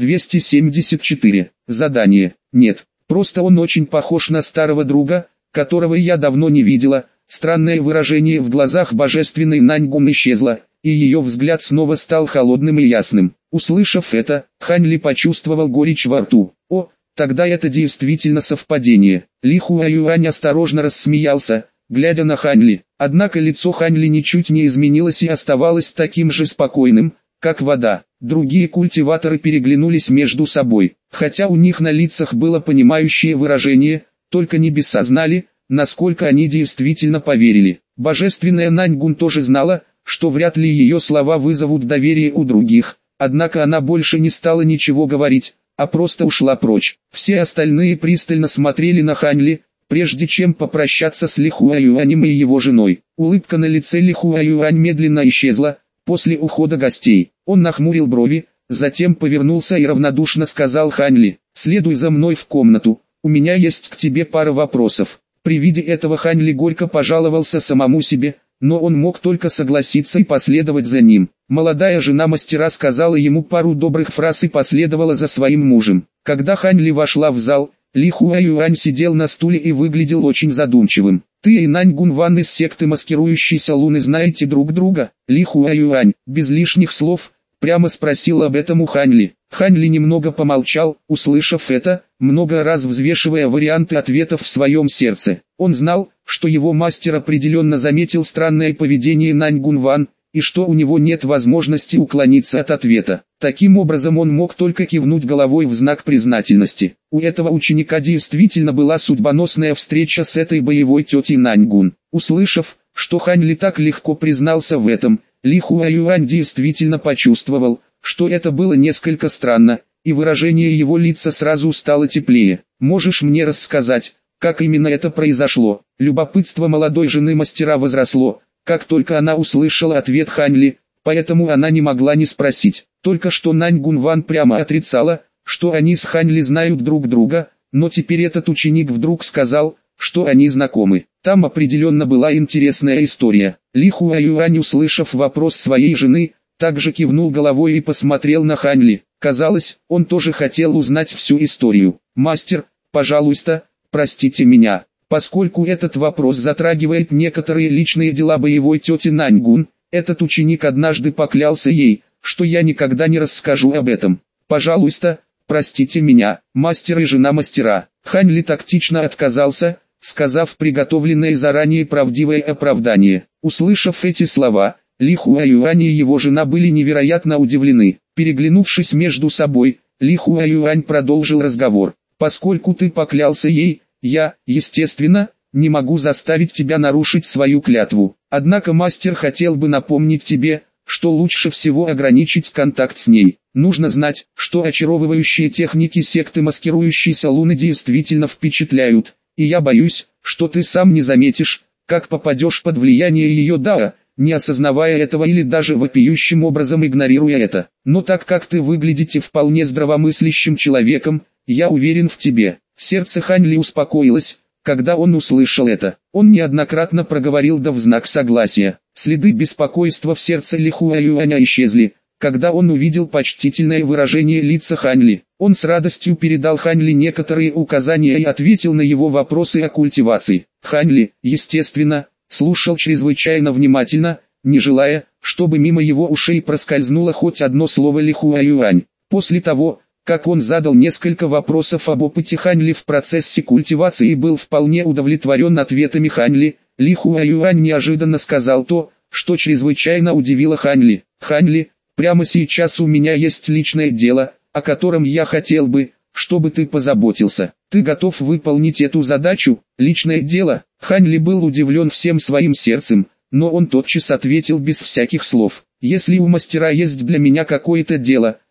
274. Задание. Нет, просто он очень похож на старого друга, которого я давно не видела. Странное выражение в глазах божественной Наньгун исчезло, и ее взгляд снова стал холодным и ясным. Услышав это, Хань Ли почувствовал горечь во рту. О, тогда это действительно совпадение. Ли Хуаюань осторожно рассмеялся, глядя на Хань Ли. Однако лицо Хань Ли ничуть не изменилось и оставалось таким же спокойным, как вода. Другие культиваторы переглянулись между собой. Хотя у них на лицах было понимающее выражение, только небеса знали, насколько они действительно поверили. Божественная Наньгун тоже знала, что вряд ли ее слова вызовут доверие у других, однако она больше не стала ничего говорить, а просто ушла прочь. Все остальные пристально смотрели на Хань Ли, прежде чем попрощаться с Ли Хуаюанем и его женой. Улыбка на лице Ли Хуаюань медленно исчезла после ухода гостей. Он нахмурил брови, затем повернулся и равнодушно сказал Хань Ли: «Следуй за мной в комнату, у меня есть к тебе пара вопросов». При виде этого Хань Ли горько пожаловался самому себе, но он мог только согласиться и последовать за ним. Молодая жена мастера сказала ему пару добрых фраз и последовала за своим мужем. Когда Хань Ли вошла в зал, Ли Хуаюань сидел на стуле и выглядел очень задумчивым. «Ты и Наньгун Ван из секты маскирующейся Луны знаете друг друга?» Ли Хуаюань, без лишних слов, прямо спросил об этом у Хань Ли. Хань Ли немного помолчал, услышав это, много раз взвешивая варианты ответов в своем сердце. Он знал, что его мастер определенно заметил странное поведение Наньгун Ван, и что у него нет возможности уклониться от ответа. Таким образом он мог только кивнуть головой в знак признательности. У этого ученика действительно была судьбоносная встреча с этой боевой тетей Наньгун. Услышав, что Хань Ли так легко признался в этом, Ли Хуаюань действительно почувствовал, что это было несколько странно, и выражение его лица сразу стало теплее. «Можешь мне рассказать, как именно это произошло?» Любопытство молодой жены мастера возросло, как только она услышала ответ Хань Ли, поэтому она не могла не спросить. Только что Наньгун Ван прямо отрицала, что они с Хань Ли знают друг друга, но теперь этот ученик вдруг сказал, что они знакомы. Там определенно была интересная история. Ли Хуаюань, услышав вопрос своей жены, также кивнул головой и посмотрел на Хань Ли. Казалось, он тоже хотел узнать всю историю. «Мастер, пожалуйста, простите меня, поскольку этот вопрос затрагивает некоторые личные дела боевой тети Наньгун, этот ученик однажды поклялся ей, что я никогда не расскажу об этом. Пожалуйста, простите меня, мастер и жена мастера». Хань Ли тактично отказался, сказав приготовленное заранее правдивое оправдание. Услышав эти слова, Ли Хуаюань и его жена были невероятно удивлены. Переглянувшись между собой, Ли Хуаюань продолжил разговор. «Поскольку ты поклялся ей, я, естественно, не могу заставить тебя нарушить свою клятву. Однако мастер хотел бы напомнить тебе, что лучше всего ограничить контакт с ней. Нужно знать, что очаровывающие техники секты маскирующейся Луны действительно впечатляют, и я боюсь, что ты сам не заметишь, как попадешь под влияние ее дара, не осознавая этого или даже вопиющим образом игнорируя это. Но так как ты выглядите вполне здравомыслящим человеком, я уверен в тебе». Сердце Хань Ли успокоилось, когда он услышал это. Он неоднократно проговорил «да» в знак согласия. Следы беспокойства в сердце Ли Хуаюаня исчезли, когда он увидел почтительное выражение лица Хань Ли. Он с радостью передал Хань Ли некоторые указания и ответил на его вопросы о культивации. Хань Ли, естественно, слушал чрезвычайно внимательно, не желая, чтобы мимо его ушей проскользнуло хоть одно слово Ли Хуаюань. После того, как он задал несколько вопросов об опыте Хань Ли в процессе культивации и был вполне удовлетворен ответами Хань Ли, Ли Хуаюань неожиданно сказал то, что чрезвычайно удивило Хань Ли. «Хань Ли, прямо сейчас у меня есть личное дело, о котором я хотел бы, чтобы ты позаботился. Ты готов выполнить эту задачу?» Личное дело. Хань Ли был удивлен всем своим сердцем, но он тотчас ответил без всяких слов. «Если у мастера есть для меня какое-то дело,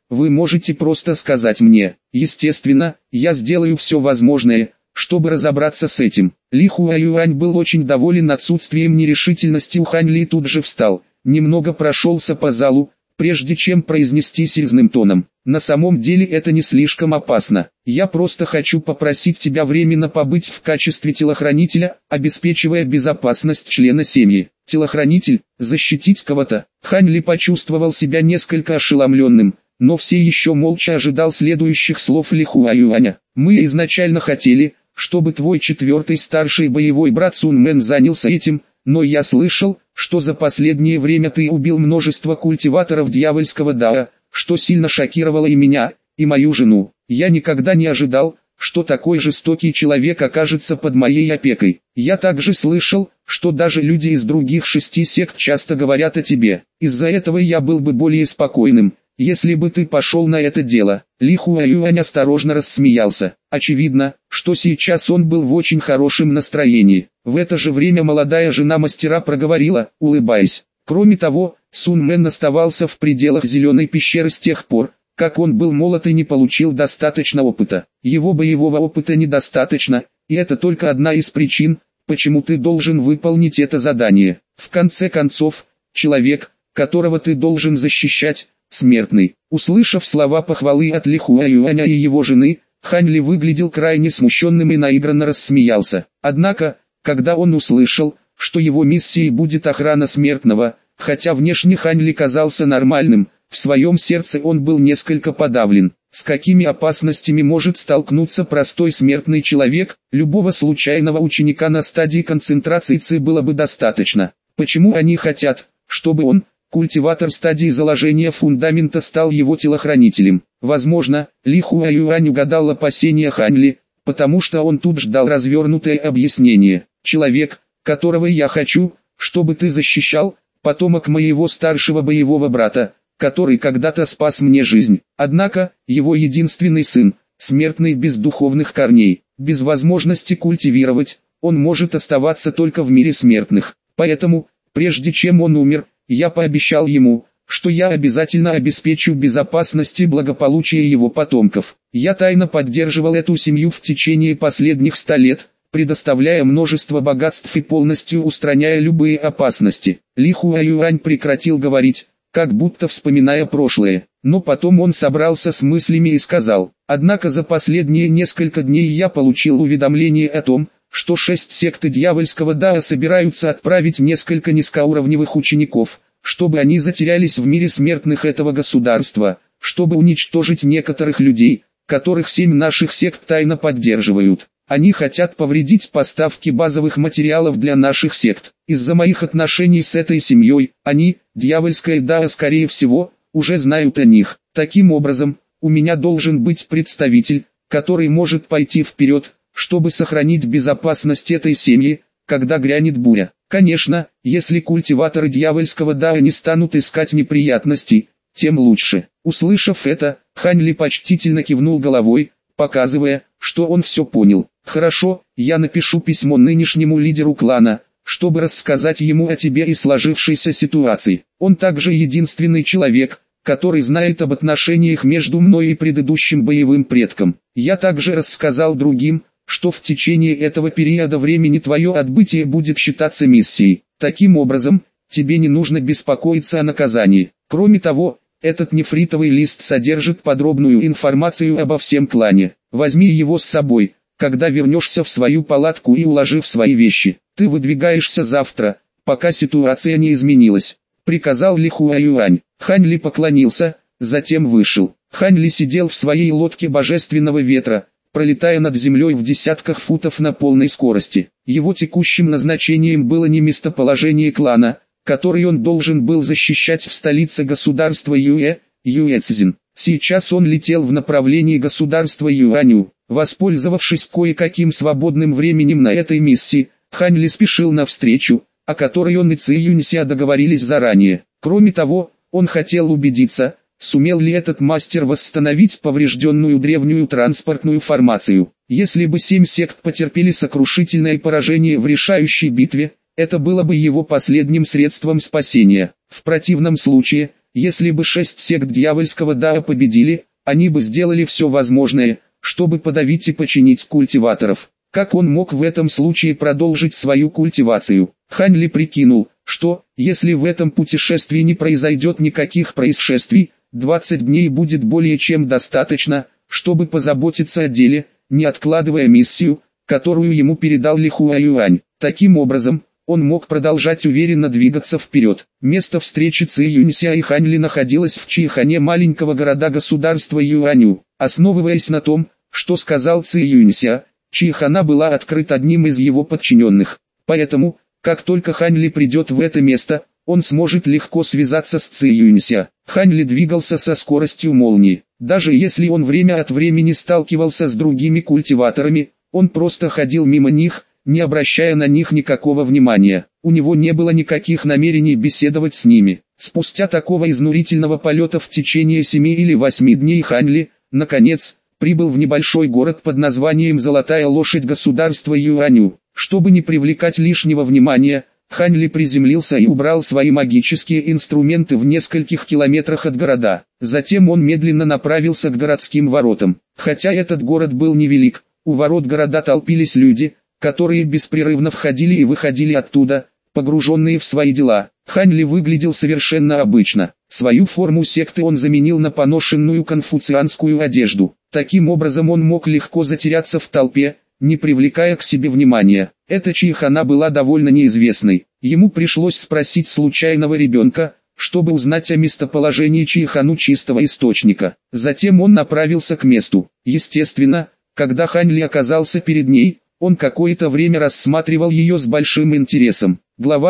вы можете просто сказать мне. Естественно, я сделаю все возможное, чтобы разобраться с этим. Ли Хуаюань был очень доволен отсутствием нерешительности у Хань Ли и тут же встал, немного прошелся по залу, прежде чем произнести серьезным тоном. На самом деле это не слишком опасно. Я просто хочу попросить тебя временно побыть в качестве телохранителя, обеспечивая безопасность члена семьи. Телохранитель, защитить кого-то. Хань Ли почувствовал себя несколько ошеломленным, но все еще молча ожидал следующих слов Ли Хуаюаня. Мы изначально хотели, чтобы твой четвертый старший боевой брат Сун Мэн занялся этим, но я слышал, что за последнее время ты убил множество культиваторов дьявольского дао, что сильно шокировало и меня, и мою жену. Я никогда не ожидал, что такой жестокий человек окажется под моей опекой. Я также слышал, что даже люди из других 6 сект часто говорят о тебе. Из-за этого я был бы более спокойным, если бы ты пошел на это дело. Ли Хуаюань осторожно рассмеялся. Очевидно, что сейчас он был в очень хорошем настроении. В это же время молодая жена мастера проговорила, улыбаясь. Кроме того, Сун Мэн оставался в пределах зеленой пещеры с тех пор, как он был молод и не получил достаточно опыта. Его боевого опыта недостаточно, и это только одна из причин, почему ты должен выполнить это задание. В конце концов, человек, которого ты должен защищать, смертный. Услышав слова похвалы от Ли Хуаюаня и его жены, Хань Ли выглядел крайне смущенным и наигранно рассмеялся. Однако, когда он услышал, что его миссией будет охрана смертного, хотя внешне Хань Ли казался нормальным, в своем сердце он был несколько подавлен. С какими опасностями может столкнуться простой смертный человек? Любого случайного ученика на стадии концентрации Ци было бы достаточно. Почему они хотят, чтобы он, культиватор стадии заложения фундамента, стал его телохранителем? Возможно, Ли Хуаюань угадал опасения Хань Ли, потому что он тут ждал развернутое объяснение. Человек, которого я хочу, чтобы ты защищал, потомок моего старшего боевого брата, который когда-то спас мне жизнь. Однако, его единственный сын, смертный без духовных корней, без возможности культивировать, он может оставаться только в мире смертных. Поэтому, прежде чем он умер, я пообещал ему, что я обязательно обеспечу безопасность и благополучие его потомков. Я тайно поддерживал эту семью в течение последних 100 лет, предоставляя множество богатств и полностью устраняя любые опасности. Ли Хуаюань прекратил говорить, как будто вспоминая прошлое, но потом он собрался с мыслями и сказал: «Однако за последние несколько дней я получил уведомление о том, что 6 секты дьявольского дао собираются отправить несколько низкоуровневых учеников, чтобы они затерялись в мире смертных этого государства, чтобы уничтожить некоторых людей, которых 7 наших сект тайно поддерживают. Они хотят повредить поставки базовых материалов для наших сект. Из-за моих отношений с этой семьей, они, дьявольская дао, скорее всего, уже знают о них. Таким образом, у меня должен быть представитель, который может пойти вперед, чтобы сохранить безопасность этой семьи, когда грянет буря. Конечно, если культиваторы дьявольского дао не станут искать неприятностей, тем лучше». Услышав это, Хань Ли почтительно кивнул головой, показывая, что он все понял. «Хорошо, я напишу письмо нынешнему лидеру клана, чтобы рассказать ему о тебе и сложившейся ситуации. Он также единственный человек, который знает об отношениях между мной и предыдущим боевым предком. Я также рассказал другим, что в течение этого периода времени твое отбытие будет считаться миссией. Таким образом, тебе не нужно беспокоиться о наказании. Кроме того, этот нефритовый лист содержит подробную информацию обо всем клане. Возьми его с собой, когда вернешься в свою палатку, и уложив свои вещи. Ты выдвигаешься завтра, пока ситуация не изменилась», — приказал Ли Хуаюань. Хань Ли поклонился, затем вышел. Хань Ли сидел в своей лодке божественного ветра, пролетая над землей в десятках футов на полной скорости. Его текущим назначением было не местоположение клана, который он должен был защищать в столице государства Юэцзин. Сейчас он летел в направлении государства Юаню. Воспользовавшись кое-каким свободным временем на этой миссии, Хань Ли спешил навстречу, о которой он и Ци Юнься договорились заранее. Кроме того, он хотел убедиться, сумел ли этот мастер восстановить поврежденную древнюю транспортную формацию. Если бы 7 сект потерпели сокрушительное поражение в решающей битве, это было бы его последним средством спасения. В противном случае, Если бы 6 сект дьявольского Дао победили, они бы сделали все возможное, чтобы подавить и починить культиваторов. Как он мог в этом случае продолжить свою культивацию? Хань Ли прикинул, что, если в этом путешествии не произойдет никаких происшествий, 20 дней будет более чем достаточно, чтобы позаботиться о деле, не откладывая миссию, которую ему передал Ли Хуаюань. Таким образом, он мог продолжать уверенно двигаться вперед. Место встречи Ци Юнься и Хань Ли находилось в Чихане маленького города-государства Юаню. Основываясь на том, что сказал Ци Юнься, Чихана была открыта одним из его подчиненных. Поэтому, как только Хань Ли придет в это место, он сможет легко связаться с Ци Юнься. Хань Ли двигался со скоростью молнии. Даже если он время от времени сталкивался с другими культиваторами, он просто ходил мимо них, не обращая на них никакого внимания. У него не было никаких намерений беседовать с ними. Спустя такого изнурительного полета в течение 7 или 8 дней Хань Ли, наконец, прибыл в небольшой город под названием Золотая лошадь государства Юаню. Чтобы не привлекать лишнего внимания, Хань Ли приземлился и убрал свои магические инструменты в нескольких километрах от города. Затем он медленно направился к городским воротам. Хотя этот город был невелик, у ворот города толпились люди, которые беспрерывно входили и выходили оттуда, погруженные в свои дела. Хань Ли выглядел совершенно обычно. Свою форму секты он заменил на поношенную конфуцианскую одежду. Таким образом он мог легко затеряться в толпе, не привлекая к себе внимания. Эта Чихана была довольно неизвестной. Ему пришлось спросить случайного ребенка, чтобы узнать о местоположении Чихану чистого источника. Затем он направился к месту. Естественно, когда Хань Ли оказался перед ней, он какое-то время рассматривал ее с большим интересом. Глава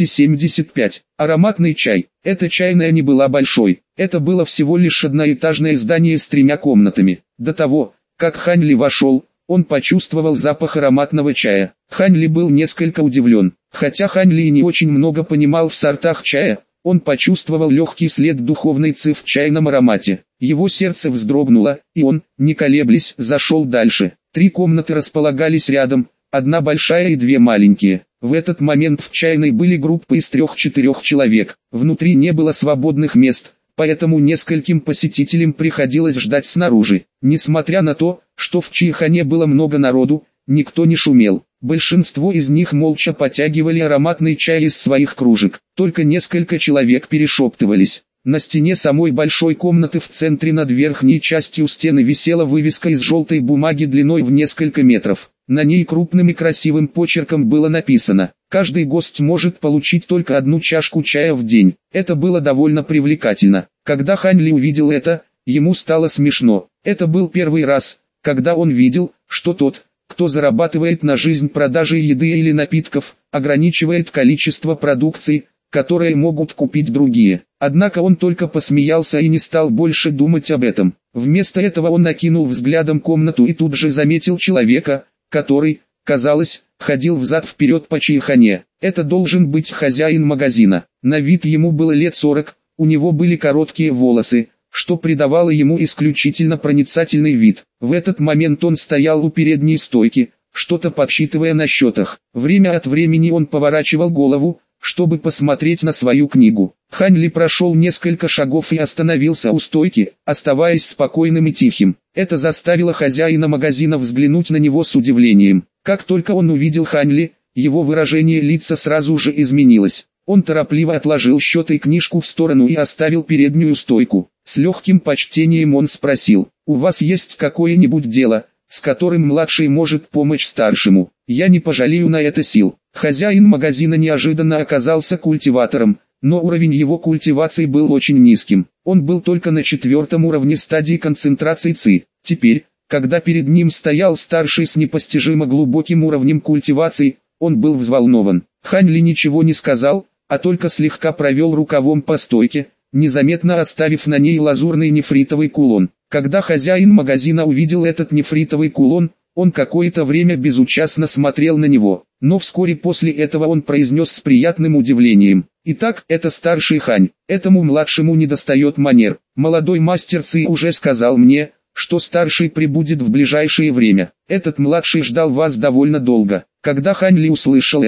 275. Ароматный чай. Эта чайная не была большой. Это было всего лишь одноэтажное здание с 3 комнатами. До того, как Хань Ли вошел, он почувствовал запах ароматного чая. Хань Ли был несколько удивлен. Хотя Хань Ли не очень много понимал в сортах чая, он почувствовал легкий след духовной ци в чайном аромате. Его сердце вздрогнуло, и он, не колеблясь, зашел дальше. 3 комнаты располагались рядом, одна большая и 2 маленькие. В этот момент в чайной были группы из 3-4 человек. Внутри не было свободных мест, поэтому нескольким посетителям приходилось ждать снаружи. Несмотря на то, что в Чихане было много народу, никто не шумел. Большинство из них молча потягивали ароматный чай из своих кружек. Только несколько человек перешептывались. На стене самой большой комнаты в центре над верхней частью стены висела вывеска из желтой бумаги длиной в несколько метров. На ней крупным и красивым почерком было написано: «Каждый гость может получить только 1 чашку чая в день». Это было довольно привлекательно. Когда Хань Ли увидел это, ему стало смешно. Это был первый раз, когда он видел, что тот, кто зарабатывает на жизнь продажей еды или напитков, ограничивает количество продукции, которые могут купить другие. Однако он только посмеялся и не стал больше думать об этом. Вместо этого он окинул взглядом комнату и тут же заметил человека, который, казалось, ходил взад-вперед по Чихане. Это должен быть хозяин магазина. На вид ему было лет 40, у него были короткие волосы, что придавало ему исключительно проницательный вид. В этот момент он стоял у передней стойки, что-то подсчитывая на счетах. Время от времени он поворачивал голову, чтобы посмотреть на свою книгу. Хань Ли прошел несколько шагов и остановился у стойки, оставаясь спокойным и тихим. Это заставило хозяина магазина взглянуть на него с удивлением. Как только он увидел Хань Ли, его выражение лица сразу же изменилось. Он торопливо отложил счеты и книжку в сторону и оставил переднюю стойку. С легким почтением он спросил: «У вас есть какое-нибудь дело, с которым младший может помочь старшему? Я не пожалею на это сил». Хозяин магазина неожиданно оказался культиватором, но уровень его культивации был очень низким. Он был только на 4-м уровне стадии концентрации ци. Теперь, когда перед ним стоял старший с непостижимо глубоким уровнем культивации, он был взволнован. Хань Ли ничего не сказал, а только слегка провел рукавом по стойке, незаметно оставив на ней лазурный нефритовый кулон. Когда хозяин магазина увидел этот нефритовый кулон, он какое-то время безучастно смотрел на него, но вскоре после этого он произнес с приятным удивлением: «Итак, это старший Хань, этому младшему недостает манер. Молодой мастер Ци уже сказал мне, что старший прибудет в ближайшее время. Этот младший ждал вас довольно долго». Когда Хань Ли услышал это,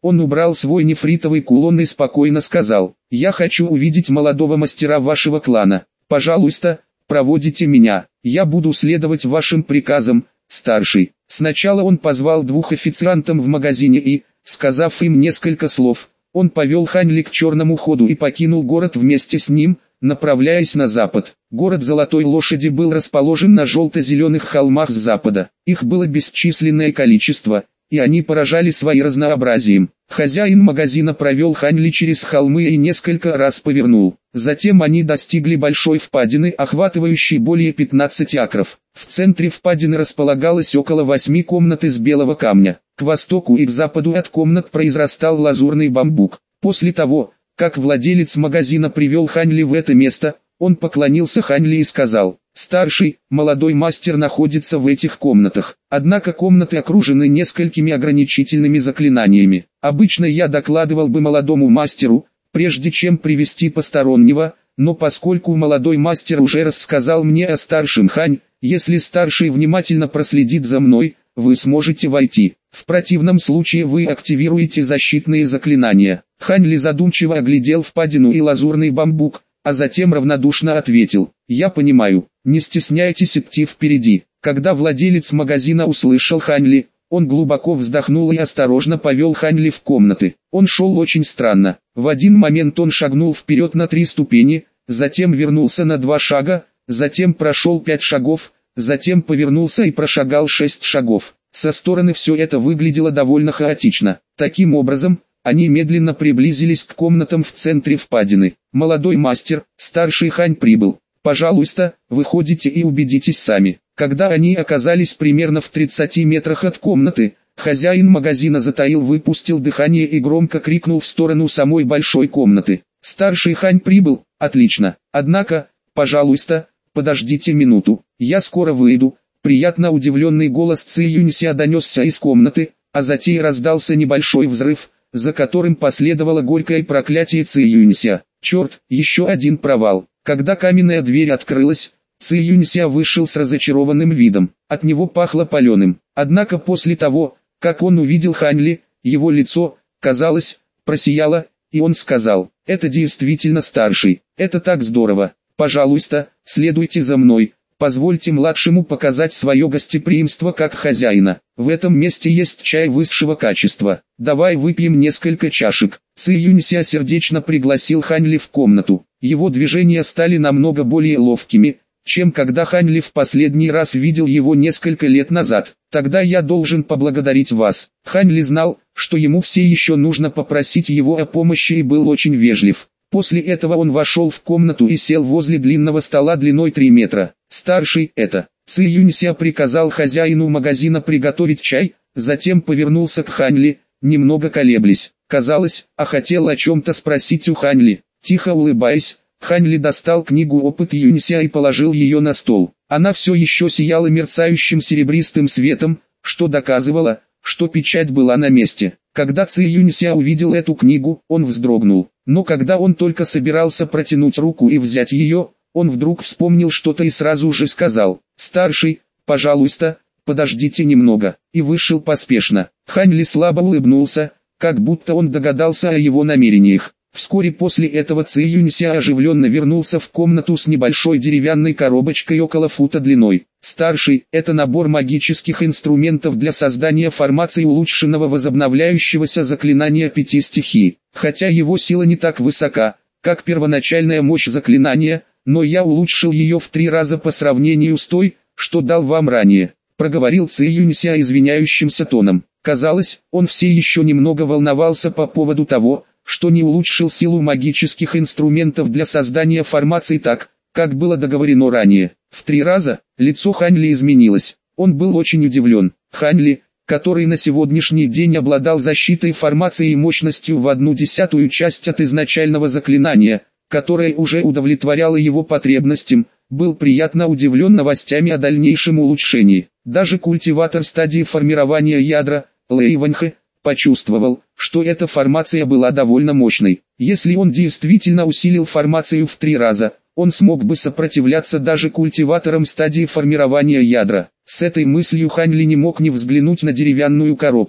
Он убрал свой нефритовый кулон и спокойно сказал: «Я хочу увидеть молодого мастера вашего клана. Пожалуйста, проводите меня, я буду следовать вашим приказам, старший». Сначала он позвал двух официантов в магазине и, сказав им несколько слов, он повел Хань Ли к черному ходу и покинул город вместе с ним, направляясь на запад. Город Золотой Лошади был расположен на желто-зеленых холмах с запада. Их было бесчисленное количество, и они поражали своим разнообразием. Хозяин магазина провел Хань Ли через холмы и несколько раз повернул. Затем они достигли большой впадины, охватывающей более 15 акров. В центре впадины располагалось около 8 комнат из белого камня. К востоку и к западу от комнат произрастал лазурный бамбук. После того, как владелец магазина привел Хань Ли в это место, он поклонился Хань Ли и сказал: «Старший, молодой мастер находится в этих комнатах. Однако комнаты окружены несколькими ограничительными заклинаниями. Обычно я докладывал бы молодому мастеру, прежде чем привести постороннего, но поскольку молодой мастер уже рассказал мне о старшем Хань, если старший внимательно проследит за мной, вы сможете войти. В противном случае вы активируете защитные заклинания». Хань Ли задумчиво оглядел впадину и лазурный бамбук, а затем равнодушно ответил: «Я понимаю, не стесняйтесь идти впереди». Когда владелец магазина услышал Хань Ли, он глубоко вздохнул и осторожно повел Хань Ли в комнаты. Он шел очень странно. В один момент он шагнул вперед на 3 ступени, затем вернулся на 2 шага, затем прошел 5 шагов, затем повернулся и прошагал 6 шагов. Со стороны все это выглядело довольно хаотично. Таким образом, они медленно приблизились к комнатам в центре впадины. «Молодой мастер, старший Хань прибыл. Пожалуйста, выходите и убедитесь сами». Когда они оказались примерно в 30 метрах от комнаты, хозяин магазина выпустил дыхание и громко крикнул в сторону самой большой комнаты: «Старший Хань прибыл, отлично. Однако, пожалуйста, подождите минуту, я скоро выйду». Приятно удивленный голос Ци Юнься донесся из комнаты, а затем раздался небольшой взрыв, за которым последовало горькое проклятие Ци Юнься. «Черт, еще один провал». Когда каменная дверь открылась, Ци Юнься вышел с разочарованным видом. От него пахло паленым. Однако после того, как он увидел Хань Ли, его лицо, казалось, просияло, и он сказал: «Это действительно старший. Это так здорово. Пожалуйста, следуйте за мной. Позвольте младшему показать свое гостеприимство как хозяина. В этом месте есть чай высшего качества. Давай выпьем несколько чашек». Ци Юнься сердечно пригласил Хань Ли в комнату. Его движения стали намного более ловкими, чем когда Хань Ли в последний раз видел его несколько лет назад. «Тогда я должен поблагодарить вас». Хань Ли знал, что ему все еще нужно попросить его о помощи, и был очень вежлив. После этого он вошел в комнату и сел возле длинного стола длиной 3 метра. «Старший, это...» Ци Юнься приказал хозяину магазина приготовить чай, затем повернулся к Хань Ли, немного колеблясь. Казалось, хотел о чем-то спросить у Хань Ли. Тихо улыбаясь, Хань Ли достал книгу «Опыт Юнься» и положил ее на стол. Она все еще сияла мерцающим серебристым светом, что доказывало, что печать была на месте. Когда Ци Юнься увидел эту книгу, он вздрогнул. Но когда он только собирался протянуть руку и взять ее, он вдруг вспомнил что-то и сразу же сказал: «Старший, пожалуйста, подождите немного», и вышел поспешно. Хань Ли слабо улыбнулся, как будто он догадался о его намерениях. Вскоре после этого Ци Юнься оживленно вернулся в комнату с небольшой деревянной коробочкой около фута длиной. «Старший, это набор магических инструментов для создания формации улучшенного возобновляющегося заклинания 5 стихий. Хотя его сила не так высока, как первоначальная мощь заклинания, но я улучшил ее в 3 раза по сравнению с той, что дал вам ранее», проговорил Ци Юнься извиняющимся тоном. Казалось, он все еще немного волновался по поводу того, что не улучшил силу магических инструментов для создания формаций так, как было договорено ранее. В 3 раза лицо Хань Ли изменилось. Он был очень удивлен. Хань Ли, который на сегодняшний день обладал защитой формации и мощностью в 1/10 часть от изначального заклинания, которое уже удовлетворяло его потребностям, был приятно удивлен новостями о дальнейшем улучшении. Даже культиватор стадии формирования ядра, Лэй Ваньхэ, почувствовал, что эта формация была довольно мощной. Если он действительно усилил формацию в 3 раза, он смог бы сопротивляться даже культиваторам стадии формирования ядра. С этой мыслью Хань Ли не мог не взглянуть на деревянную коробку.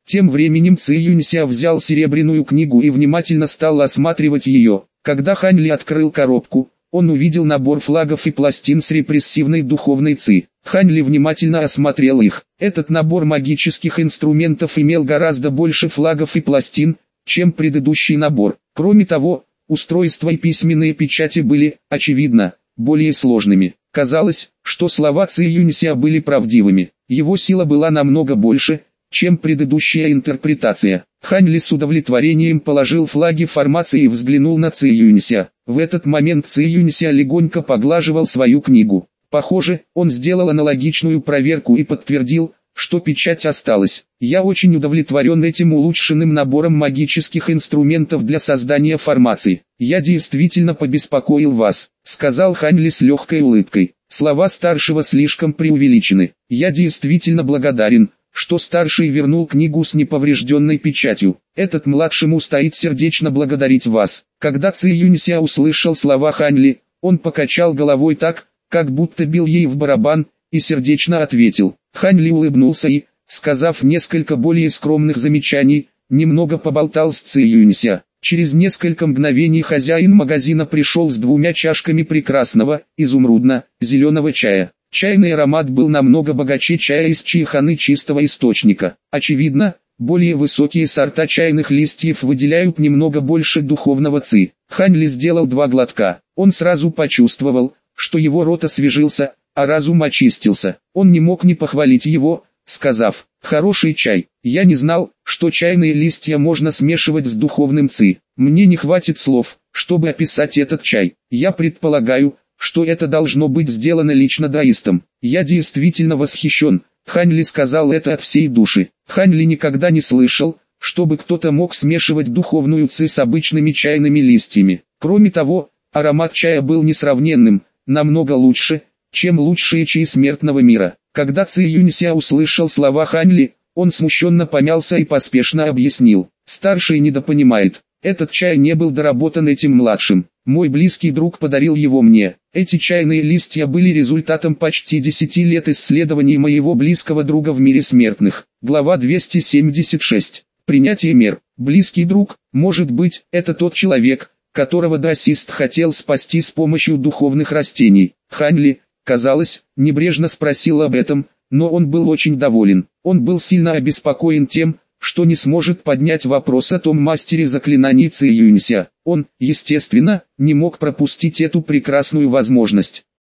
Тем временем Ци Юнься взял серебряную книгу и внимательно стал осматривать ее. Когда Хань Ли открыл коробку, он увидел набор флагов и пластин с репрессивной духовной Ци. Хань Ли внимательно осмотрел их. Этот набор магических инструментов имел гораздо больше флагов и пластин, чем предыдущий набор. Кроме того, устройства и письменные печати были, очевидно, более сложными. Казалось, что слова Ци Юнься были правдивыми. Его сила была намного больше, чем предыдущая интерпретация. Хань Ли с удовлетворением положил флаги формации и взглянул на Ци Юнься. В этот момент Ци Юнься легонько поглаживал свою книгу. Похоже, он сделал аналогичную проверку и подтвердил, что печать осталась. Я очень удовлетворен этим улучшенным набором магических инструментов для создания формаций. Я действительно побеспокоил вас, сказал Хань Ли с легкой улыбкой. Слова старшего слишком преувеличены. Я действительно благодарен, что старший вернул книгу с неповрежденной печатью. Этот младшему стоит сердечно благодарить вас. Когда Ци Юнься услышал слова Хань Ли, он покачал головой так, как будто бил ей в барабан, и сердечно ответил. Хань Ли улыбнулся и, сказав несколько более скромных замечаний, немного поболтал с Ци Юнься. Через несколько мгновений хозяин магазина пришел с 2 чашками прекрасного, изумрудно-зеленого чая. Чайный аромат был намного богаче чая из чайханы чистого источника. Очевидно, более высокие сорта чайных листьев выделяют немного больше духовного ци. Хань Ли сделал 2 глотка. Он сразу почувствовал, что его рот освежился, а разум очистился. Он не мог не похвалить его, сказав: «Хороший чай. Я не знал, что чайные листья можно смешивать с духовным ци. Мне не хватит слов, чтобы описать этот чай. Я предполагаю, что это должно быть сделано лично даистом. Я действительно восхищен». Хань Ли сказал это от всей души. Хань Ли никогда не слышал, чтобы кто-то мог смешивать духовную ци с обычными чайными листьями. Кроме того, аромат чая был несравненным, намного лучше, чем лучшие чаи смертного мира. Когда Ци Юнься услышал слова Хань Ли, он смущенно помялся и поспешно объяснил: «Старший недопонимает. Этот чай не был доработан этим младшим. Мой близкий друг подарил его мне. Эти чайные листья были результатом почти 10 лет исследований моего близкого друга в мире смертных». Глава 276. Принятие мер. Близкий друг, может быть, это тот человек, которого даосист хотел спасти с помощью духовных растений. Хань Ли, казалось, небрежно спросил об этом, но он был очень доволен. Он был сильно обеспокоен тем, что не сможет поднять вопрос о том мастере заклинаний Ци Юнься. Он, естественно, не мог пропустить эту прекрасную возможность.